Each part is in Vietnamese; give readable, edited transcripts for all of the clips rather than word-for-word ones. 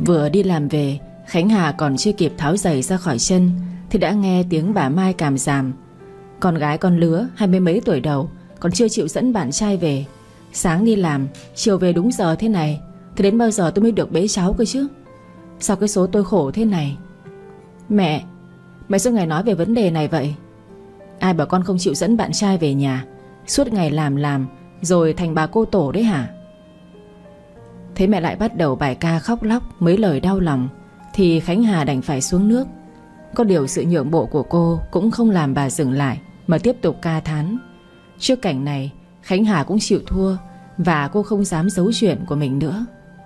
Vừa đi làm về, Khánh Hà còn chưa kịp tháo giày ra khỏi chân thì đã nghe tiếng bà Mai càm ràm. Con gái con lứa 20 mấy tuổi đầu còn chưa chịu dẫn bạn trai về. Sáng đi làm, chiều về đúng giờ thế này thì đến bao giờ tôi mới được bế cháu cơ chứ? Sao cái số tôi khổ thế này? Mẹ suốt ngày nói về vấn đề này vậy? Ai bảo con không chịu dẫn bạn trai về nhà? Suốt ngày làm rồi thành bà cô tổ đấy hả? Thế mẹ lại bắt đầu bài ca khóc lóc mấy lời đau lòng thì Khánh Hà đành phải xuống nước. Có điều sự nhượng bộ của cô cũng không làm bà dừng lại mà tiếp tục ca thán. Trước cảnh này, Khánh Hà cũng chịu thua và cô không dám giấu chuyện của mình nữa.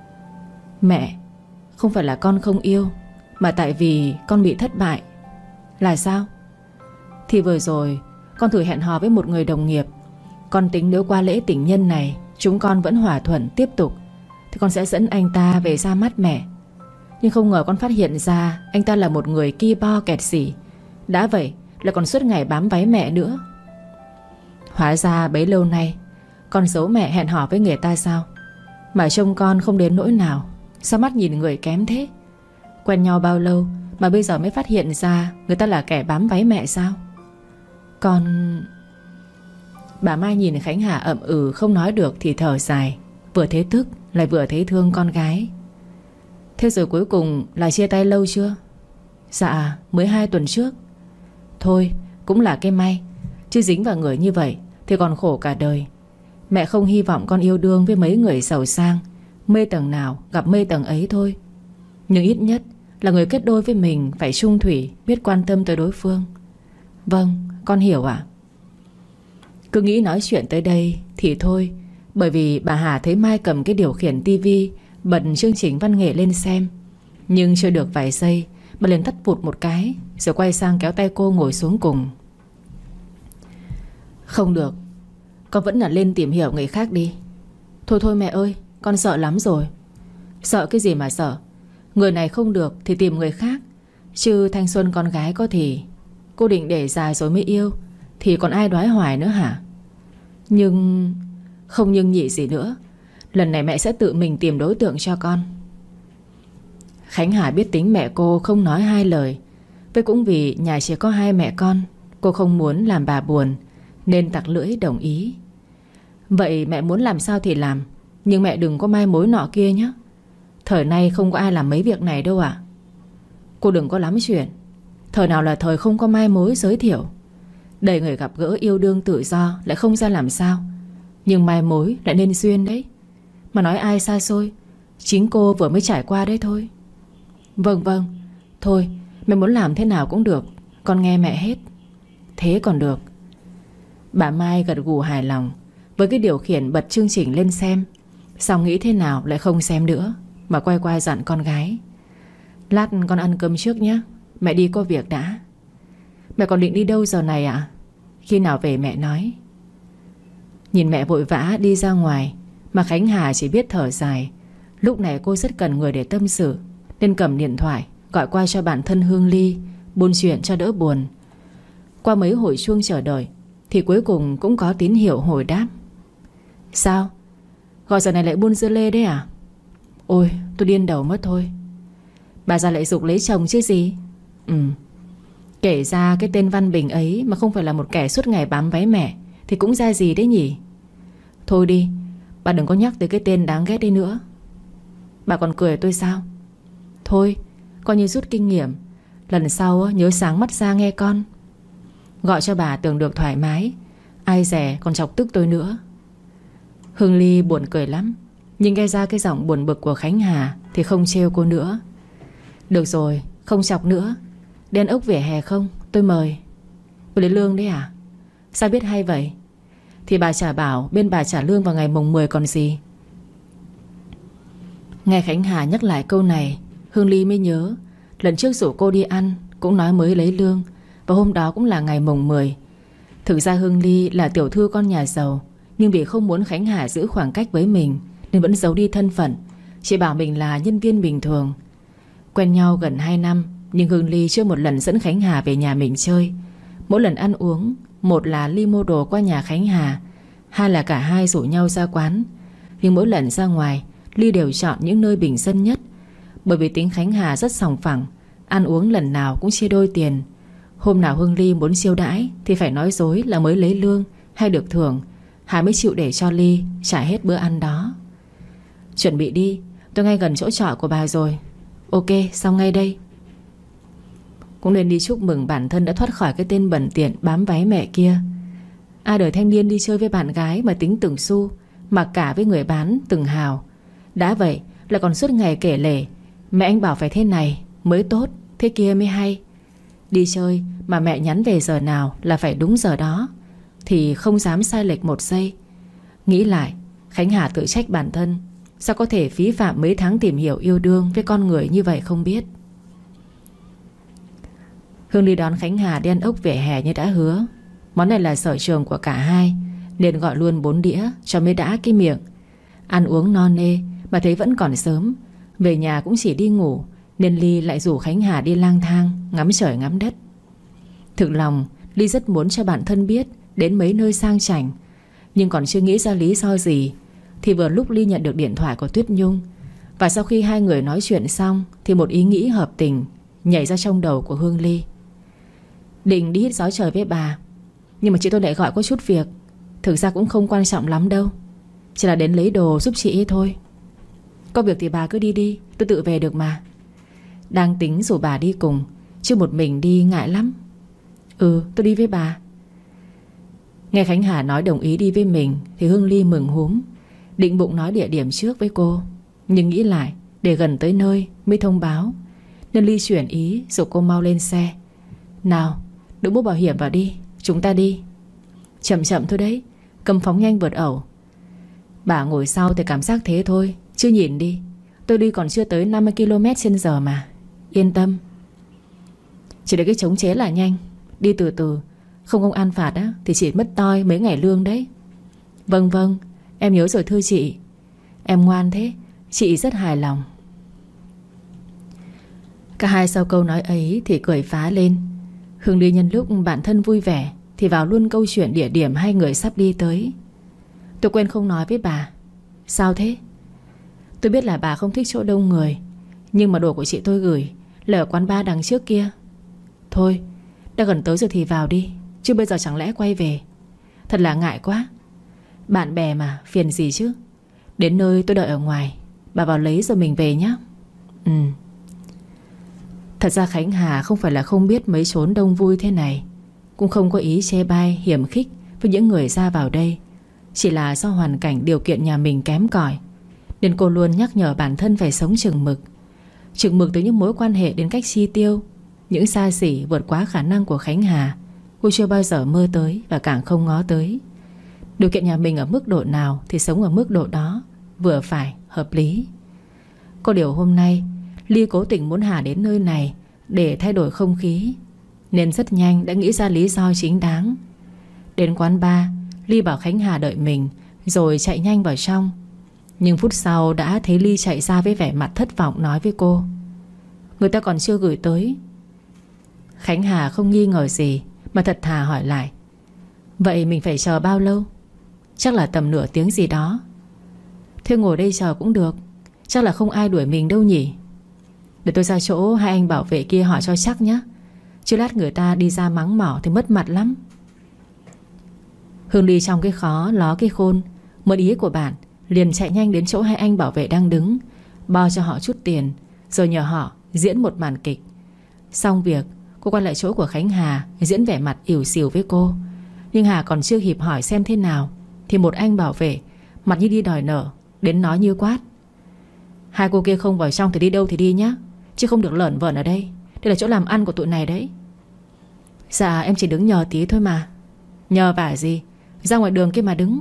Mẹ, không phải là con không yêu, mà tại vì con bị thất bại. Là sao? Thì vừa rồi con thử hẹn hò với một người đồng nghiệp. Con tính nếu qua lễ tình nhân này chúng con vẫn hòa thuận tiếp tục thì con sẽ dẫn anh ta về ra mắt mẹ. Nhưng không ngờ con phát hiện ra anh ta là một người ki bo kẹt xỉ. Đã vậy là còn suốt ngày bám váy mẹ nữa. Hóa ra bấy lâu nay con giấu mẹ hẹn hò với người ta sao? Mà trông con không đến nỗi nào. Sao mắt nhìn người kém thế? Quen nhau bao lâu mà bây giờ mới phát hiện ra người ta là kẻ bám váy mẹ sao? Con... Bà Mai nhìn Khánh Hà ậm ừ không nói được thì thở dài. Vừa thấy tức lại vừa thấy thương con gái. Thế rồi cuối cùng là chia tay lâu chưa? Dạ mới 2 tuần trước. Thôi cũng là cái may. Chứ dính vào người như vậy thì còn khổ cả đời. Mẹ không hy vọng con yêu đương với mấy người giàu sang. Mê tầng nào gặp mê tầng ấy thôi. Nhưng ít nhất là người kết đôi với mình phải chung thủy, biết quan tâm tới đối phương. Vâng, con hiểu ạ. Cứ nghĩ nói chuyện tới đây thì thôi. Bởi vì bà Hà thấy Mai cầm cái điều khiển tivi bật chương trình văn nghệ lên xem. Nhưng chưa được vài giây bà liền tắt vụt một cái, rồi quay sang kéo tay cô ngồi xuống cùng. Không được, con vẫn là lên tìm hiểu người khác đi. Thôi mẹ ơi, con sợ lắm rồi. Sợ cái gì mà sợ? Người này không được thì tìm người khác. Chứ thanh xuân con gái có thì cô định để già rồi mới yêu thì còn ai đoái hoài nữa hả? Nhưng... Không nhưng nhị gì nữa. Lần này mẹ sẽ tự mình tìm đối tượng cho con. Khánh Hà biết tính mẹ cô không nói hai lời. Với cũng vì nhà chỉ có 2 mẹ con, cô không muốn làm bà buồn nên tặc lưỡi đồng ý. Vậy mẹ muốn làm sao thì làm. Nhưng mẹ đừng có mai mối nọ kia nhé. Thời nay không có ai làm mấy việc này đâu ạ. Cô đừng có lắm chuyện. Thời nào là thời không có mai mối giới thiệu. Đầy người gặp gỡ yêu đương tự do lại không ra làm sao. Nhưng mai mối lại nên duyên đấy. Mà nói ai xa xôi, chính cô vừa mới trải qua đấy thôi. Vâng. Thôi mẹ muốn làm thế nào cũng được, con nghe mẹ hết. Thế còn được. Bà Mai gật gù hài lòng với cái điều khiển bật chương trình lên xem. Xong nghĩ thế nào lại không xem nữa, mà quay qua dặn con gái. Lát con ăn cơm trước nhé, mẹ đi có việc đã. Mẹ còn định đi đâu giờ này ạ? Khi nào về mẹ nói. Nhìn mẹ vội vã đi ra ngoài mà Khánh Hà chỉ biết thở dài. Lúc này cô rất cần người để tâm sự nên cầm điện thoại gọi qua cho bạn thân Hương Ly, buôn chuyện cho đỡ buồn. Qua mấy hồi chuông chờ đợi thì cuối cùng cũng có tín hiệu hồi đáp. Sao? Gọi giờ này lại buôn dưa lê đấy à? Ôi tôi điên đầu mất thôi. Bà già lại giục lấy chồng chứ gì. Kể ra cái tên Văn Bình ấy mà không phải là một kẻ suốt ngày bám váy mẹ thì cũng ra gì đấy nhỉ. Thôi đi, bà đừng có nhắc tới cái tên đáng ghét đi nữa. Bà còn cười tôi sao? Thôi, coi như rút kinh nghiệm. Lần sau nhớ sáng mắt ra nghe con. Gọi cho bà tưởng được thoải mái. Ai dè còn chọc tức tôi nữa. Hương Ly buồn cười lắm, nhưng nghe ra cái giọng buồn bực của Khánh Hà thì không trêu cô nữa. Được rồi, không chọc nữa. Đen ốc vỉa hè không? Tôi mời. Tôi lấy lương đấy à? Sao biết hay vậy? Thì bà chả bảo bên bà trả lương vào ngày mùng 10 còn gì. Nghe Khánh Hà nhắc lại câu này, Hương Ly mới nhớ lần trước rủ cô đi ăn cũng nói mới lấy lương, và hôm đó cũng là ngày mùng 10. Thực ra Hương Ly là tiểu thư con nhà giàu, nhưng vì không muốn Khánh Hà giữ khoảng cách với mình nên vẫn giấu đi thân phận, chỉ bảo mình là nhân viên bình thường. Quen nhau gần 2 năm, nhưng Hương Ly chưa một lần dẫn Khánh Hà về nhà mình chơi. Mỗi lần ăn uống, một là Ly mua đồ qua nhà Khánh Hà, hai là cả hai rủ nhau ra quán. Nhưng mỗi lần ra ngoài, Ly đều chọn những nơi bình dân nhất, Bởi vì tính Khánh Hà rất sòng phẳng, ăn uống lần nào cũng chia đôi tiền. Hôm nào Hương Ly muốn chiêu đãi thì phải nói dối là mới lấy lương hay được thưởng, Hà mới chịu để cho Ly trả hết bữa ăn đó. Chuẩn bị đi, tôi ngay gần chỗ trọ của bà rồi. Ok, xong ngay đây. Cũng nên đi chúc mừng bản thân đã thoát khỏi cái tên bẩn tiện bám váy mẹ kia. Ai đời thanh niên đi chơi với bạn gái mà tính từng xu, mặc cả với người bán từng hào. Đã vậy lại còn suốt ngày kể lể mẹ anh bảo phải thế này mới tốt, thế kia mới hay. Đi chơi mà mẹ nhắn về giờ nào là phải đúng giờ đó, thì không dám sai lệch một giây. Nghĩ lại, Khánh Hà tự trách bản thân, sao có thể phí phạm mấy tháng tìm hiểu yêu đương với con người như vậy không biết. Hương đi đón Khánh Hà đi ăn ốc vỉa hè như đã hứa. Món này là sở trường của cả hai, nên gọi luôn 4 đĩa cho mới đã cái miệng. Ăn uống no nê mà thấy vẫn còn sớm, về nhà cũng chỉ đi ngủ, nên Ly lại rủ Khánh Hà đi lang thang ngắm trời ngắm đất. Thực lòng Ly rất muốn cho bản thân biết đến mấy nơi sang chảnh, nhưng còn chưa nghĩ ra lý do gì thì vừa lúc Ly nhận được điện thoại của Tuyết Nhung. Và sau khi hai người nói chuyện xong thì một ý nghĩ hợp tình nhảy ra trong đầu của Hương Ly. Định đi hít gió trời với bà, nhưng mà chị tôi lại gọi có chút việc. Thực ra cũng không quan trọng lắm đâu, chỉ là đến lấy đồ giúp chị ấy thôi. Có việc thì bà cứ đi đi, tôi tự về được mà. Đang tính rủ bà đi cùng, chứ một mình đi ngại lắm. Ừ, tôi đi với bà. Nghe Khánh Hà nói đồng ý đi với mình thì Hương Ly mừng húm, định bụng nói địa điểm trước với cô, nhưng nghĩ lại để gần tới nơi mới thông báo, nên Ly chuyển ý rồi cô mau lên xe. Nào, đội mũ bảo hiểm vào đi, chúng ta đi. Chậm chậm thôi đấy, cầm phóng nhanh vượt ẩu. Bà ngồi sau thì cảm giác thế thôi, chứ nhìn đi, tôi đi còn chưa tới 50 km/h mà. Yên tâm. Chỉ để cái chống chế là nhanh, đi từ từ, không công an phạt á thì chỉ mất toi mấy ngày lương đấy. Vâng vâng, em nhớ rồi thưa chị. Em ngoan thế, chị rất hài lòng. Cả hai sau câu nói ấy thì cười phá lên. Hương Ly nhân lúc bản thân vui vẻ thì vào luôn câu chuyện địa điểm hai người sắp đi tới. Tôi quên không nói với bà. Sao thế? Tôi biết là bà không thích chỗ đông người, nhưng mà đồ của chị tôi gửi là ở quán bar đằng trước kia. Thôi, đã gần tới rồi thì vào đi, chứ bây giờ chẳng lẽ quay về. Thật là ngại quá. Bạn bè mà, phiền gì chứ. Đến nơi tôi đợi ở ngoài, bà vào lấy rồi mình về nhé. Ừ. Thật ra Khánh Hà không phải là không biết mấy chốn đông vui thế này, cũng không có ý chê bai hiểm khích với những người ra vào đây. Chỉ là do hoàn cảnh điều kiện nhà mình kém cỏi, nên cô luôn nhắc nhở bản thân phải sống chừng mực. Chừng mực từ những mối quan hệ đến cách chi tiêu. Những xa xỉ vượt quá khả năng của Khánh Hà cô chưa bao giờ mơ tới và càng không ngó tới. Điều kiện nhà mình ở mức độ nào thì sống ở mức độ đó, vừa phải, hợp lý. Có điều hôm nay Ly cố tình muốn Hà đến nơi này để thay đổi không khí, nên rất nhanh đã nghĩ ra lý do chính đáng. Đến quán bar, Ly bảo Khánh Hà đợi mình rồi chạy nhanh vào trong. Nhưng phút sau đã thấy Ly chạy ra với vẻ mặt thất vọng nói với cô: người ta còn chưa gửi tới. Khánh Hà không nghi ngờ gì mà thật thà hỏi lại: vậy mình phải chờ bao lâu? Chắc là tầm nửa tiếng gì đó. Thế ngồi đây chờ cũng được, chắc là không ai đuổi mình đâu nhỉ. Để tôi ra chỗ hai anh bảo vệ kia hỏi cho chắc nhé, chứ lát người ta đi ra mắng mỏ thì mất mặt lắm. Hương Ly trong cái khó ló cái khôn, mượn ý của bạn liền chạy nhanh đến chỗ hai anh bảo vệ đang đứng, bao cho họ chút tiền, rồi nhờ họ diễn một màn kịch. Xong việc, cô quay lại chỗ của Khánh Hà diễn vẻ mặt ỉu xìu với cô. Nhưng Hà còn chưa kịp hỏi xem thế nào thì một anh bảo vệ mặt như đi đòi nợ đến nói như quát: hai cô kia không vào trong thì đi đâu thì đi nhá, chứ không được lởn vởn ở đây. Đây là chỗ làm ăn của tụi này đấy. Dạ em chỉ đứng nhờ tí thôi mà. Nhờ vả gì, ra ngoài đường kia mà đứng.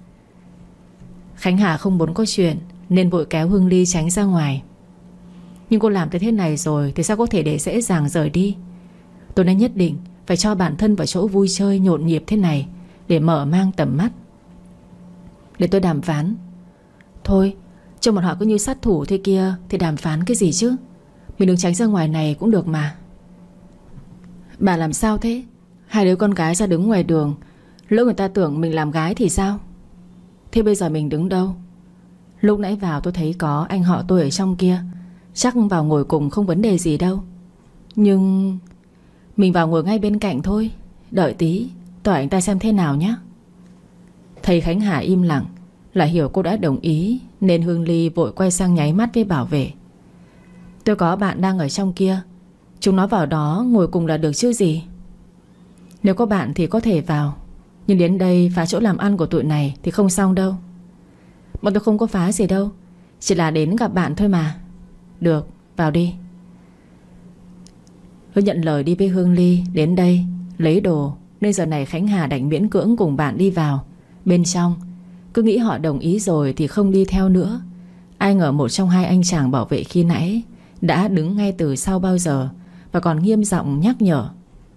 Khánh Hà không muốn có chuyện nên vội kéo Hương Ly tránh ra ngoài. Nhưng cô làm tới thế này rồi thì sao có thể để dễ dàng rời đi. Tôi nên nhất định phải cho bản thân vào chỗ vui chơi nhộn nhịp thế này để mở mang tầm mắt. Để tôi đàm phán. Thôi, cho bọn họ cứ như sát thủ thế kia thì đàm phán cái gì chứ. Mình đừng tránh ra ngoài này cũng được mà. Bà làm sao thế? Hai đứa con gái ra đứng ngoài đường, lỡ người ta tưởng mình làm gái thì sao? Thế bây giờ mình đứng đâu? Lúc nãy vào tôi thấy có anh họ tôi ở trong kia, Chắc vào ngồi cùng không vấn đề gì đâu. Nhưng mình vào ngồi ngay bên cạnh thôi. Đợi tí tỏi anh ta xem thế nào nhé. Thấy Khánh Hà im lặng là hiểu cô đã đồng ý, nên Hương Ly vội quay sang nháy mắt với bảo vệ. Tôi có bạn đang ở trong kia, chúng nó vào đó ngồi cùng là được chứ gì. Nếu có bạn thì có thể vào, nhưng đến đây phá chỗ làm ăn của tụi này thì không xong đâu. Bọn tôi không có phá gì đâu, chỉ là đến gặp bạn thôi mà. Được, vào đi. Tôi nhận lời đi với Hương Ly đến đây lấy đồ, nên giờ này Khánh Hà đành miễn cưỡng cùng bạn đi vào. Bên trong cứ nghĩ họ đồng ý rồi thì không đi theo nữa. Ai ngờ một trong hai anh chàng bảo vệ khi nãy đã đứng ngay từ sau bao giờ, và còn nghiêm giọng nhắc nhở.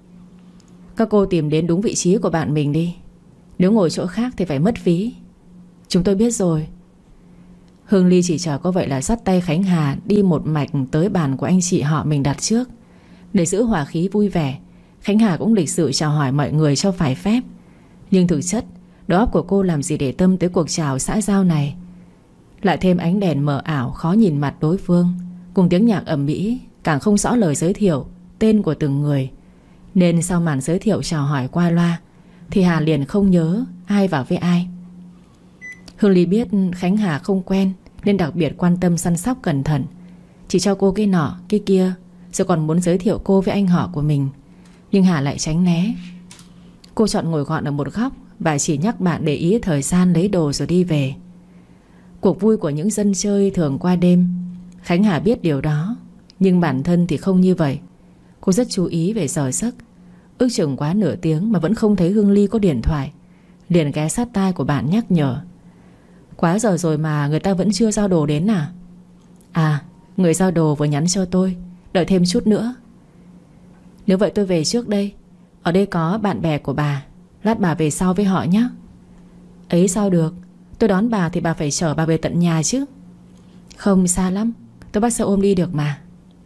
Các cô tìm đến đúng vị trí của bạn mình đi. Nếu ngồi chỗ khác thì phải mất phí. Chúng tôi biết rồi. Hương Ly chỉ chờ có vậy là dắt tay Khánh Hà đi một mạch tới bàn của anh chị họ mình đặt trước. Để giữ hòa khí vui vẻ, Khánh Hà cũng lịch sự chào hỏi mọi người cho phải phép. Nhưng thực chất đầu óc của cô làm gì để tâm tới cuộc chào xã giao này. Lại thêm ánh đèn mờ ảo khó nhìn mặt đối phương, cùng tiếng nhạc ầm ĩ, càng không rõ lời giới thiệu tên của từng người. Nên sau màn giới thiệu chào hỏi qua loa thì Hà liền không nhớ ai vào với ai. Hương Ly biết Khánh Hà không quen nên đặc biệt quan tâm săn sóc cẩn thận, chỉ cho cô cái nọ cái kia, rồi còn muốn giới thiệu cô với anh họ của mình. Nhưng Hà lại tránh né. Cô chọn ngồi gọn ở một góc và chỉ nhắc bạn để ý thời gian lấy đồ rồi đi về. Cuộc vui của những dân chơi thường qua đêm. Khánh Hà biết điều đó, nhưng bản thân thì không như vậy. Cô rất chú ý về giờ giấc. Ước chừng quá nửa tiếng mà vẫn không thấy Hương Ly có điện thoại, liền ghé sát tai của bạn nhắc nhở. Quá giờ rồi mà người ta vẫn chưa giao đồ đến à? À, người giao đồ vừa nhắn cho tôi đợi thêm chút nữa. Nếu vậy tôi về trước đây. Ở đây có bạn bè của bà, lát bà về sau với họ nhé. Ấy sao được, tôi đón bà thì bà phải chở bà về tận nhà chứ. Không xa lắm, tôi bắt xe ôm đi được mà.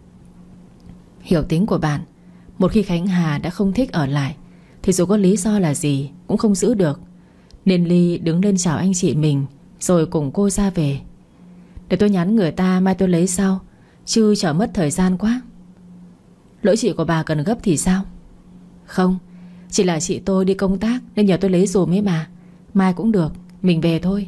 Hiểu tính của bạn, một khi Khánh Hà đã không thích ở lại thì dù có lý do là gì cũng không giữ được. Nên Ly đứng lên chào anh chị mình rồi cùng cô ra về. Để tôi nhắn người ta mai tôi lấy sau, chứ chờ mất thời gian quá. Lỗi chị của bà cần gấp thì sao? Không, chỉ là chị tôi đi công tác nên nhờ tôi lấy dùm ấy mà. Mai cũng được, mình về thôi.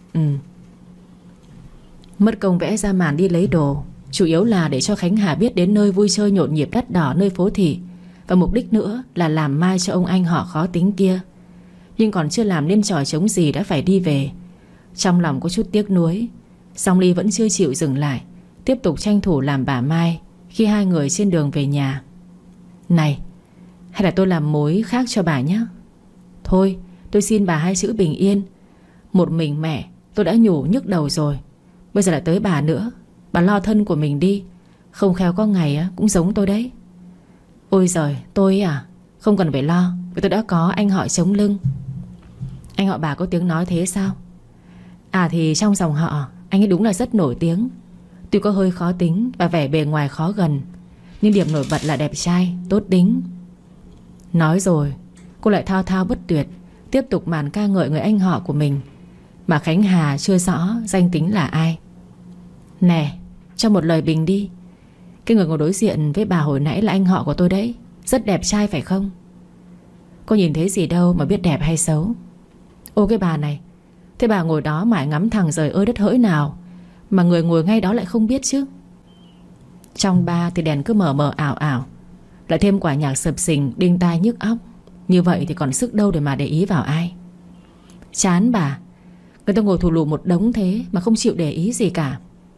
Mất công vẽ ra màn đi lấy đồ, chủ yếu là để cho Khánh Hà biết đến nơi vui chơi nhộn nhịp đắt đỏ nơi phố thị, và mục đích nữa là làm mai cho ông anh họ khó tính kia. Nhưng còn chưa làm nên trò trống gì đã phải đi về. Trong lòng có chút tiếc nuối, song Ly vẫn chưa chịu dừng lại, tiếp tục tranh thủ làm bà Mai khi hai người trên đường về nhà. Này, hay là tôi làm mối khác cho bà nhé. Thôi, tôi xin bà hai chữ bình yên. Một mình mẹ tôi đã nhủ nhức đầu rồi, bây giờ lại tới bà nữa. Bà lo thân của mình đi, không khéo có ngày cũng giống tôi đấy. Ôi giời, tôi à? Không cần phải lo, vì tôi đã có anh họ chống lưng. Anh họ bà có tiếng nói thế sao? À thì trong dòng họ, anh ấy đúng là rất nổi tiếng. Tuy có hơi khó tính và vẻ bề ngoài khó gần, nhưng điểm nổi bật là đẹp trai, tốt tính. Nói rồi cô lại thao thao bất tuyệt, tiếp tục màn ca ngợi người anh họ của mình, mà Khánh Hà chưa rõ danh tính là ai. Nè, cho một lời bình đi. Cái người ngồi đối diện với bà hồi nãy là anh họ của tôi đấy. Rất đẹp trai phải không? Cô nhìn thấy gì đâu mà biết đẹp hay xấu. Ô cái bà này, thế bà ngồi đó mãi ngắm thằng rời ơi đất hỡi nào mà người ngồi ngay đó lại không biết chứ. Trong ba thì đèn cứ mờ mờ ảo ảo, lại thêm quả nhạc sập sình đinh tai nhức óc. Như vậy thì còn sức đâu để mà để ý vào ai. Chán bà. Người ta ngồi thù lù một đống thế mà không chịu để ý gì cả.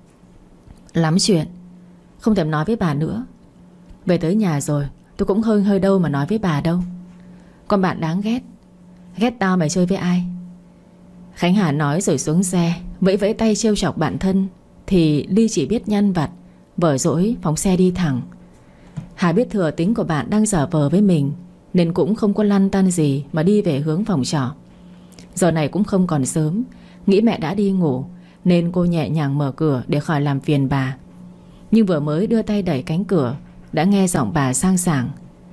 Lắm chuyện, không thèm nói với bà nữa. Về tới nhà rồi tôi cũng hơi đâu mà nói với bà đâu. Con bạn đáng ghét. Ghét tao mày chơi với ai? Khánh Hà nói rồi xuống xe, vẫy vẫy tay trêu chọc bạn thân. Thì Ly chỉ biết nhăn vặt, vờ dỗi phóng xe đi thẳng. Hà biết thừa tính của bạn đang giả vờ với mình, nên cũng không có lăn tăn gì mà đi về hướng phòng trọ. Giờ này cũng không còn sớm, nghĩ mẹ đã đi ngủ, nên cô nhẹ nhàng mở cửa để khỏi làm phiền bà. Nhưng vừa mới đưa tay đẩy cánh cửa, đã nghe giọng bà sang sảng.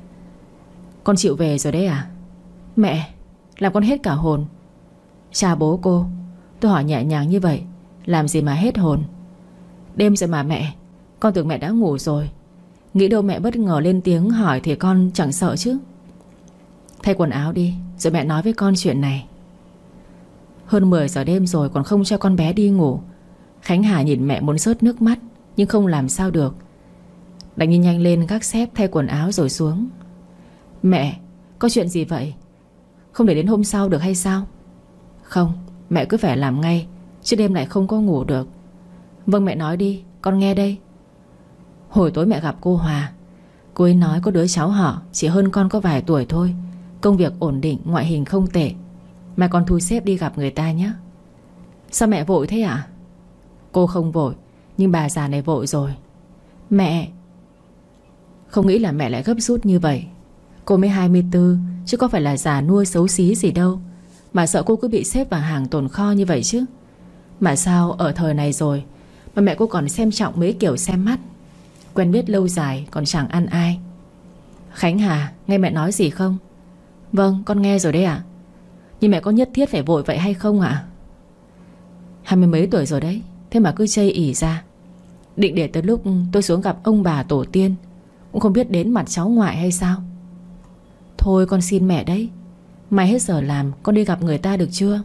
Con chịu về rồi đấy à? Mẹ, làm con hết cả hồn. Chào bố cô. Tôi hỏi nhẹ nhàng như vậy, làm gì mà hết hồn. Đêm rồi mà mẹ, Con tưởng mẹ đã ngủ rồi. Nghĩ đâu mẹ bất ngờ lên tiếng hỏi thì con chẳng sợ chứ. Thay quần áo đi rồi mẹ nói với con chuyện này. Hơn 10 giờ đêm rồi còn không cho con bé đi ngủ. Khánh Hà nhìn mẹ muốn rớt nước mắt, nhưng không làm sao được. Đành đi nhanh lên gác xếp thay quần áo rồi xuống. Mẹ, có chuyện gì vậy? Không để đến hôm sau được hay sao? Không, mẹ cứ phải làm ngay, chứ đêm lại không có ngủ được. Vâng mẹ nói đi, con nghe đây. Hồi tối mẹ gặp cô Hòa. Cô ấy nói có đứa cháu họ chỉ hơn con có vài tuổi thôi, công việc ổn định, ngoại hình không tệ. Mà con thu xếp đi gặp người ta nhé. Sao mẹ vội thế ạ? Cô không vội, nhưng bà già này vội rồi. Mẹ, không nghĩ là mẹ lại gấp rút như vậy. Cô mới 24, chứ có phải là già nua xấu xí gì đâu mà sợ cô cứ bị xếp vào hàng tồn kho như vậy chứ. Mà sao ở thời này rồi mà mẹ cô còn xem trọng mấy kiểu xem mắt. Quen biết lâu dài còn chẳng ăn ai. Khánh Hà, nghe mẹ nói gì không? Vâng, con nghe rồi đấy ạ. Nhưng mẹ có nhất thiết phải vội vậy hay không ạ? 20 mấy tuổi rồi đấy, thế mà cứ chây ỉ ra. Định để tới lúc tôi xuống gặp ông bà tổ tiên cũng không biết đến mặt cháu ngoại hay sao? Thôi con xin mẹ đấy, mai hết giờ làm con đi gặp người ta được chưa?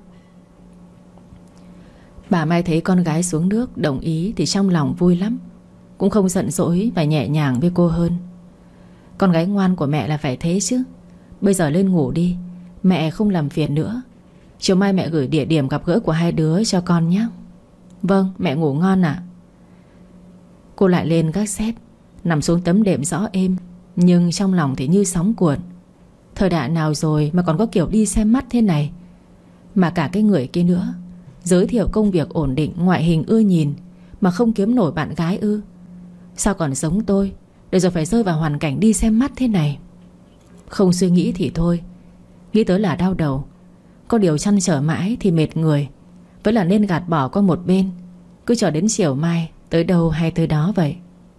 Bà Mai thấy con gái xuống nước đồng ý thì trong lòng vui lắm, cũng không giận dỗi và nhẹ nhàng với cô hơn. Con gái ngoan của mẹ là phải thế chứ. Bây giờ lên ngủ đi, mẹ không làm phiền nữa. Chiều mai mẹ gửi địa điểm gặp gỡ của hai đứa cho con nhé. Vâng, mẹ ngủ ngon ạ. Cô lại lên gác xếp, nằm xuống tấm đệm rõ êm, nhưng trong lòng thì như sóng cuộn. Thời đại nào rồi mà còn có kiểu đi xem mắt thế này. Mà cả cái người kia nữa, giới thiệu công việc ổn định, ngoại hình ưa nhìn, mà không kiếm nổi bạn gái ư? Sao còn giống tôi, để rồi phải rơi vào hoàn cảnh đi xem mắt thế này? Không suy nghĩ thì thôi, nghĩ tới là đau đầu. Có điều chăn trở mãi thì mệt người, vẫn là nên gạt bỏ qua một bên, cứ chờ đến chiều mai tới đâu hay tới đó vậy.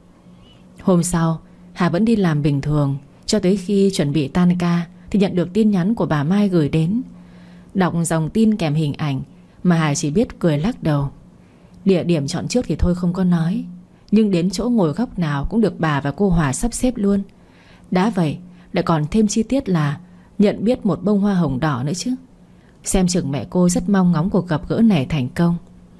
Hôm sau Hà vẫn đi làm bình thường, cho tới khi chuẩn bị tan ca thì nhận được tin nhắn của bà Mai gửi đến. Đọc dòng tin kèm hình ảnh mà Hà chỉ biết cười lắc đầu. Địa điểm chọn trước thì thôi không có nói, nhưng đến chỗ ngồi góc nào cũng được bà và cô Hòa sắp xếp luôn. Đã vậy lại còn thêm chi tiết là nhận biết một bông hoa hồng đỏ nữa chứ. Xem chừng mẹ cô rất mong ngóng cuộc gặp gỡ này thành công.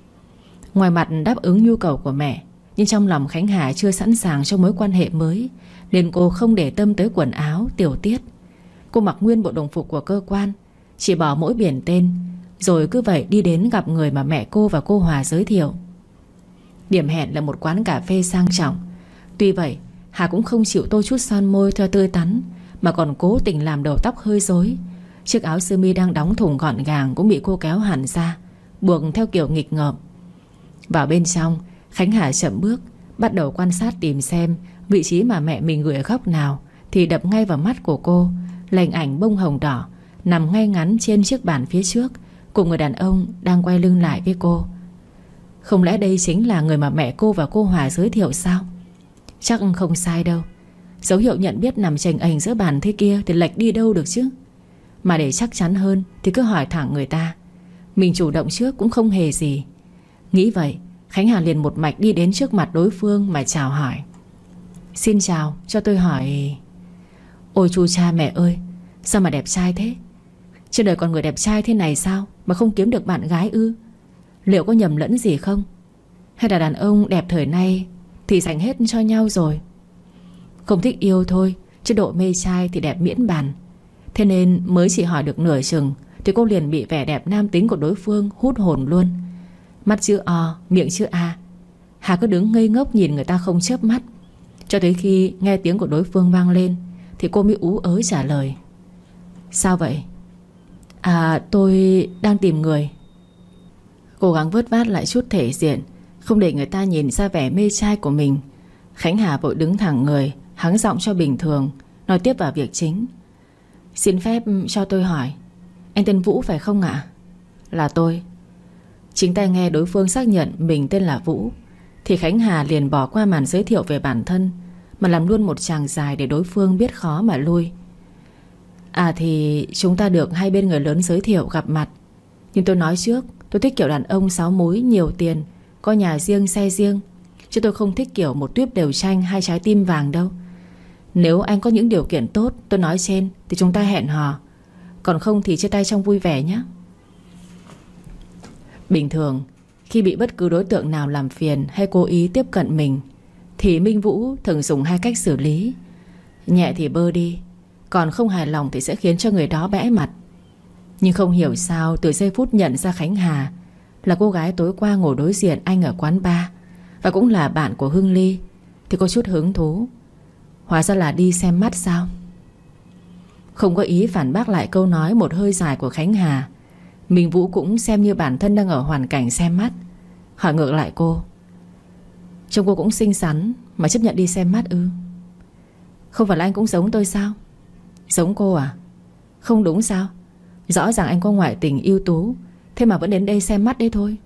Ngoài mặt đáp ứng nhu cầu của mẹ, nhưng trong lòng Khánh Hà chưa sẵn sàng cho mối quan hệ mới, nên cô không để tâm tới quần áo, tiểu tiết. Cô mặc nguyên bộ đồng phục của cơ quan, chỉ bỏ mỗi biển tên, rồi cứ vậy đi đến gặp người mà mẹ cô và cô Hòa giới thiệu. Điểm hẹn là một quán cà phê sang trọng. Tuy vậy Hà cũng không chịu tô chút son môi cho tươi tắn, mà còn cố tình làm đầu tóc hơi rối. Chiếc áo sơ mi đang đóng thùng gọn gàng cũng bị cô kéo hẳn ra, buộc theo kiểu nghịch ngợm. Vào bên trong, Khánh Hà chậm bước, bắt đầu quan sát tìm xem vị trí mà mẹ mình gửi ở góc nào, thì đập ngay vào mắt của cô là hình ảnh bông hồng đỏ nằm ngay ngắn trên chiếc bàn phía trước, cùng người đàn ông đang quay lưng lại với cô. Không lẽ đây chính là người mà mẹ cô và cô Hòa giới thiệu sao? Chắc không sai đâu. Dấu hiệu nhận biết nằm chềnh ềnh giữa bàn thế kia thì lệch đi đâu được chứ. Mà để chắc chắn hơn thì cứ hỏi thẳng người ta. Mình chủ động trước cũng không hề gì. Nghĩ vậy, Khánh Hà liền một mạch đi đến trước mặt đối phương mà chào hỏi. Xin chào, cho tôi hỏi... Ôi chú cha mẹ ơi, sao mà đẹp trai thế? Trên đời còn người đẹp trai thế này sao mà không kiếm được bạn gái ư? Liệu có nhầm lẫn gì không? Hay là đàn ông đẹp thời nay thì dành hết cho nhau rồi? Không thích yêu thôi, chứ độ mê trai thì đẹp miễn bàn. Thế nên mới chỉ hỏi được nửa chừng thì cô liền bị vẻ đẹp nam tính của đối phương hút hồn luôn. Mắt chữ O, miệng chữ A. Hà cứ đứng ngây ngốc nhìn người ta không chớp mắt, cho tới khi nghe tiếng của đối phương vang lên thì cô mới ú ớ trả lời. Sao vậy? À, tôi đang tìm người. Cố gắng vớt vát lại chút thể diện, không để người ta nhìn ra vẻ mê trai của mình. Khánh Hà vội đứng thẳng người, hắng giọng cho bình thường, nói tiếp vào việc chính. Xin phép cho tôi hỏi, anh tên Vũ phải không ạ? Là tôi. Chính tay nghe đối phương xác nhận mình tên là Vũ thì Khánh Hà liền bỏ qua màn giới thiệu về bản thân, mà làm luôn một tràng dài để đối phương biết khó mà lui. À thì chúng ta được hai bên người lớn giới thiệu gặp mặt. Nhưng tôi nói trước, tôi thích kiểu đàn ông sáu múi, nhiều tiền, có nhà riêng, xe riêng. Chứ tôi không thích kiểu một tuyếp đều xanh hai trái tim vàng đâu. Nếu anh có những điều kiện tốt tôi nói trên thì chúng ta hẹn hò, còn không thì chia tay trong vui vẻ nhé. Bình thường khi bị bất cứ đối tượng nào làm phiền hay cố ý tiếp cận mình thì Minh Vũ thường dùng hai cách xử lý. Nhẹ thì bơ đi, còn không hài lòng thì sẽ khiến cho người đó bẽ mặt. Nhưng không hiểu sao từ giây phút nhận ra Khánh Hà là cô gái tối qua ngồi đối diện anh ở quán bar và cũng là bạn của Hương Ly thì có chút hứng thú. Hóa ra là đi xem mắt sao? Không có ý phản bác lại câu nói một hơi dài của Khánh Hà, Minh Vũ cũng xem như bản thân đang ở hoàn cảnh xem mắt. Hỏi ngược lại cô: trông cô cũng xinh xắn mà chấp nhận đi xem mắt ư? Không phải là anh cũng giống tôi sao? Giống cô à? Không đúng sao? Rõ ràng anh có ngoại tình ưu tú, thế mà vẫn đến đây xem mắt đấy thôi.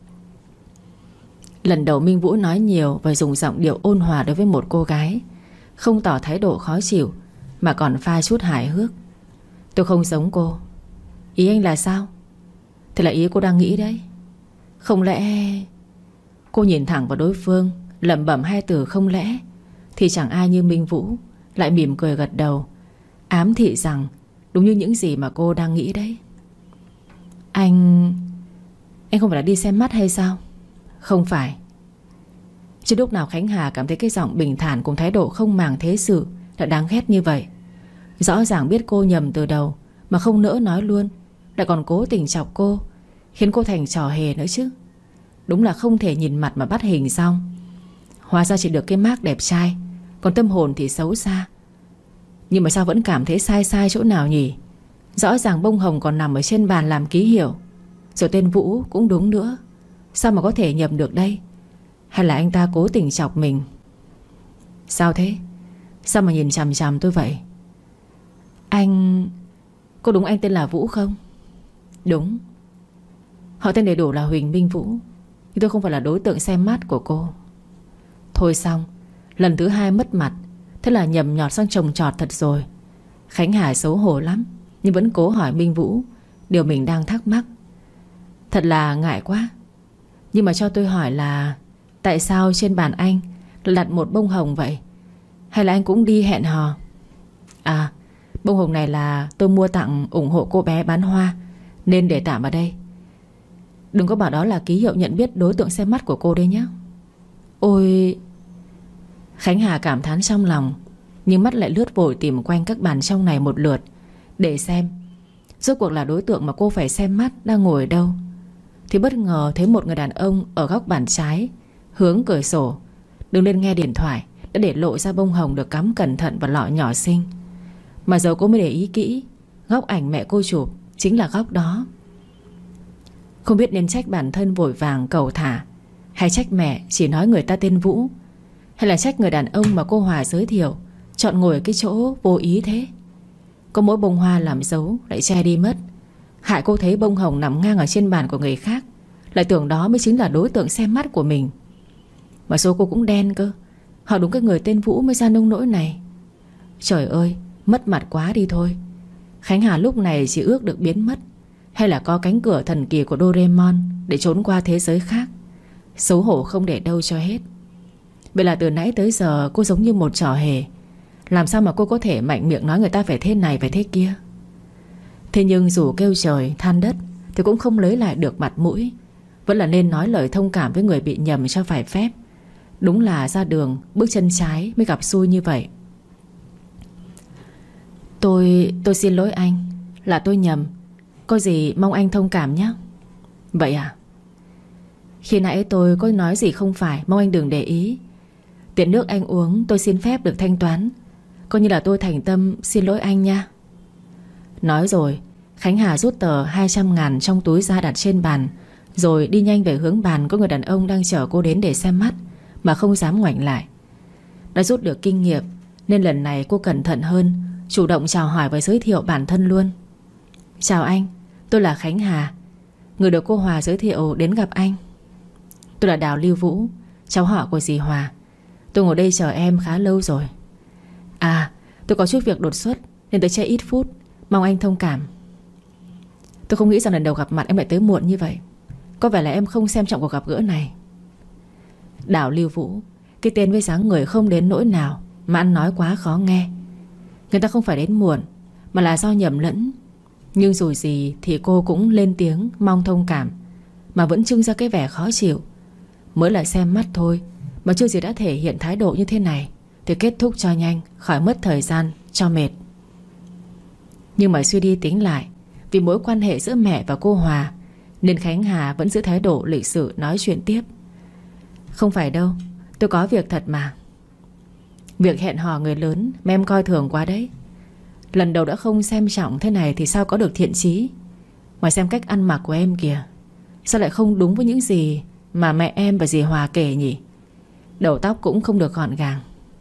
Lần đầu Minh Vũ nói nhiều và dùng giọng điệu ôn hòa đối với một cô gái, không tỏ thái độ khó chịu mà còn pha chút hài hước. Tôi không giống cô. Ý anh là sao? Thế là ý cô đang nghĩ đấy. Không lẽ... Cô nhìn thẳng vào đối phương, lẩm bẩm hai từ không lẽ, thì chẳng ai như Minh Vũ lại mỉm cười gật đầu, ám thị rằng đúng như những gì mà cô đang nghĩ đấy. Anh không phải là đi xem mắt hay sao? Không phải. Chứ lúc nào Khánh Hà cảm thấy cái giọng bình thản cùng thái độ không màng thế sự đã đáng ghét như vậy. Rõ ràng biết cô nhầm từ đầu mà không nỡ nói luôn, lại còn cố tình chọc cô, khiến cô thành trò hề nữa chứ. Đúng là không thể nhìn mặt mà bắt hình xong. Hóa ra chỉ được cái mác đẹp trai, còn tâm hồn thì xấu xa. Nhưng mà sao vẫn cảm thấy sai sai chỗ nào nhỉ? Rõ ràng bông hồng còn nằm ở trên bàn làm ký hiệu, rồi tên Vũ cũng đúng nữa. Sao mà có thể nhầm được đây? Hay là anh ta cố tình chọc mình? Sao thế? Sao mà nhìn chằm chằm tôi vậy? Anh... Có đúng anh tên là Vũ không? Đúng. Họ tên đầy đủ là Huỳnh Minh Vũ, nhưng tôi không phải là đối tượng xem mắt của cô. Thôi xong, lần thứ hai mất mặt, thế là nhầm nhọt sang trồng trọt thật rồi. Khánh Hà xấu hổ lắm, nhưng vẫn cố hỏi Minh Vũ điều mình đang thắc mắc. Thật là ngại quá. Nhưng mà cho tôi hỏi là tại sao trên bàn anh lại đặt một bông hồng vậy? Hay là anh cũng đi hẹn hò? À, bông hồng này là tôi mua tặng ủng hộ cô bé bán hoa, nên để tạm ở đây. Đừng có bảo đó là ký hiệu nhận biết đối tượng xem mắt của cô đấy nhé. Ôi... Khánh Hà cảm thán trong lòng, nhưng mắt lại lướt vội tìm quanh các bàn trong này một lượt để xem rốt cuộc là đối tượng mà cô phải xem mắt đang ngồi ở đâu. Thì bất ngờ thấy một người đàn ông ở góc bàn trái, hướng cửa sổ, đứng lên nghe điện thoại, đã để lộ ra bông hồng được cắm cẩn thận vào lọ nhỏ xinh. Mà giờ cô mới để ý kỹ, góc ảnh mẹ cô chụp chính là góc đó. Không biết nên trách bản thân vội vàng cầu thả, hay trách mẹ chỉ nói người ta tên Vũ, hay là trách người đàn ông mà cô Hòa giới thiệu chọn ngồi ở cái chỗ vô ý thế. Có mỗi bông hoa làm dấu lại che đi mất, hại cô thấy bông hồng nằm ngang ở trên bàn của người khác, lại tưởng đó mới chính là đối tượng xem mắt của mình. Mà số cô cũng đen cơ, họ đúng cái người tên Vũ mới ra nông nỗi này. Trời ơi, mất mặt quá đi thôi. Khánh Hà lúc này chỉ ước được biến mất, hay là có cánh cửa thần kỳ của Doraemon để trốn qua thế giới khác. Xấu hổ không để đâu cho hết. Vậy là từ nãy tới giờ cô giống như một trò hề. Làm sao mà cô có thể mạnh miệng nói người ta phải thế này phải thế kia? Thế nhưng dù kêu trời than đất thì cũng không lấy lại được mặt mũi. Vẫn là nên nói lời thông cảm với người bị nhầm cho phải phép. Đúng là ra đường bước chân trái mới gặp xui như vậy. Tôi xin lỗi anh, là tôi nhầm. Có gì mong anh thông cảm nhé. Vậy à? Khi nãy tôi có nói gì không phải, mong anh đừng để ý. Tiền nước anh uống tôi xin phép được thanh toán, coi như là tôi thành tâm xin lỗi anh nha. Nói rồi Khánh Hà rút tờ 200.000 trong túi ra đặt trên bàn, rồi đi nhanh về hướng bàn có người đàn ông đang chờ cô đến để xem mắt, mà không dám ngoảnh lại. Đã rút được kinh nghiệm nên lần này cô cẩn thận hơn, chủ động chào hỏi và giới thiệu bản thân luôn. Chào anh, tôi là Khánh Hà, người được cô Hòa giới thiệu đến gặp anh. Tôi là Đào Lưu Vũ, cháu họ của dì Hòa. Tôi ngồi đây chờ em khá lâu rồi. À, tôi có chút việc đột xuất nên tới chơi ít phút, mong anh thông cảm. Tôi không nghĩ rằng lần đầu gặp mặt em lại tới muộn như vậy. Có vẻ là em không xem trọng cuộc gặp gỡ này. Đào Lưu Vũ, cái tên với dáng người không đến nỗi nào mà ăn nói quá khó nghe. Người ta không phải đến muộn, mà là do nhầm lẫn. Nhưng dù gì thì cô cũng lên tiếng mong thông cảm, mà vẫn trưng ra cái vẻ khó chịu. Mới là xem mắt thôi mà chưa gì đã thể hiện thái độ như thế này, thì kết thúc cho nhanh, khỏi mất thời gian cho mệt. Nhưng mà suy đi tính lại, vì mối quan hệ giữa mẹ và cô Hòa, nên Khánh Hà vẫn giữ thái độ lịch sự nói chuyện tiếp. Không phải đâu, tôi có việc thật mà. Việc hẹn hò người lớn mà em coi thường quá đấy. Lần đầu đã không xem trọng thế này thì sao có được thiện chí. Ngoài xem cách ăn mặc của em kìa, sao lại không đúng với những gì mà mẹ em và dì Hòa kể nhỉ? Đầu tóc cũng không được gọn gàng.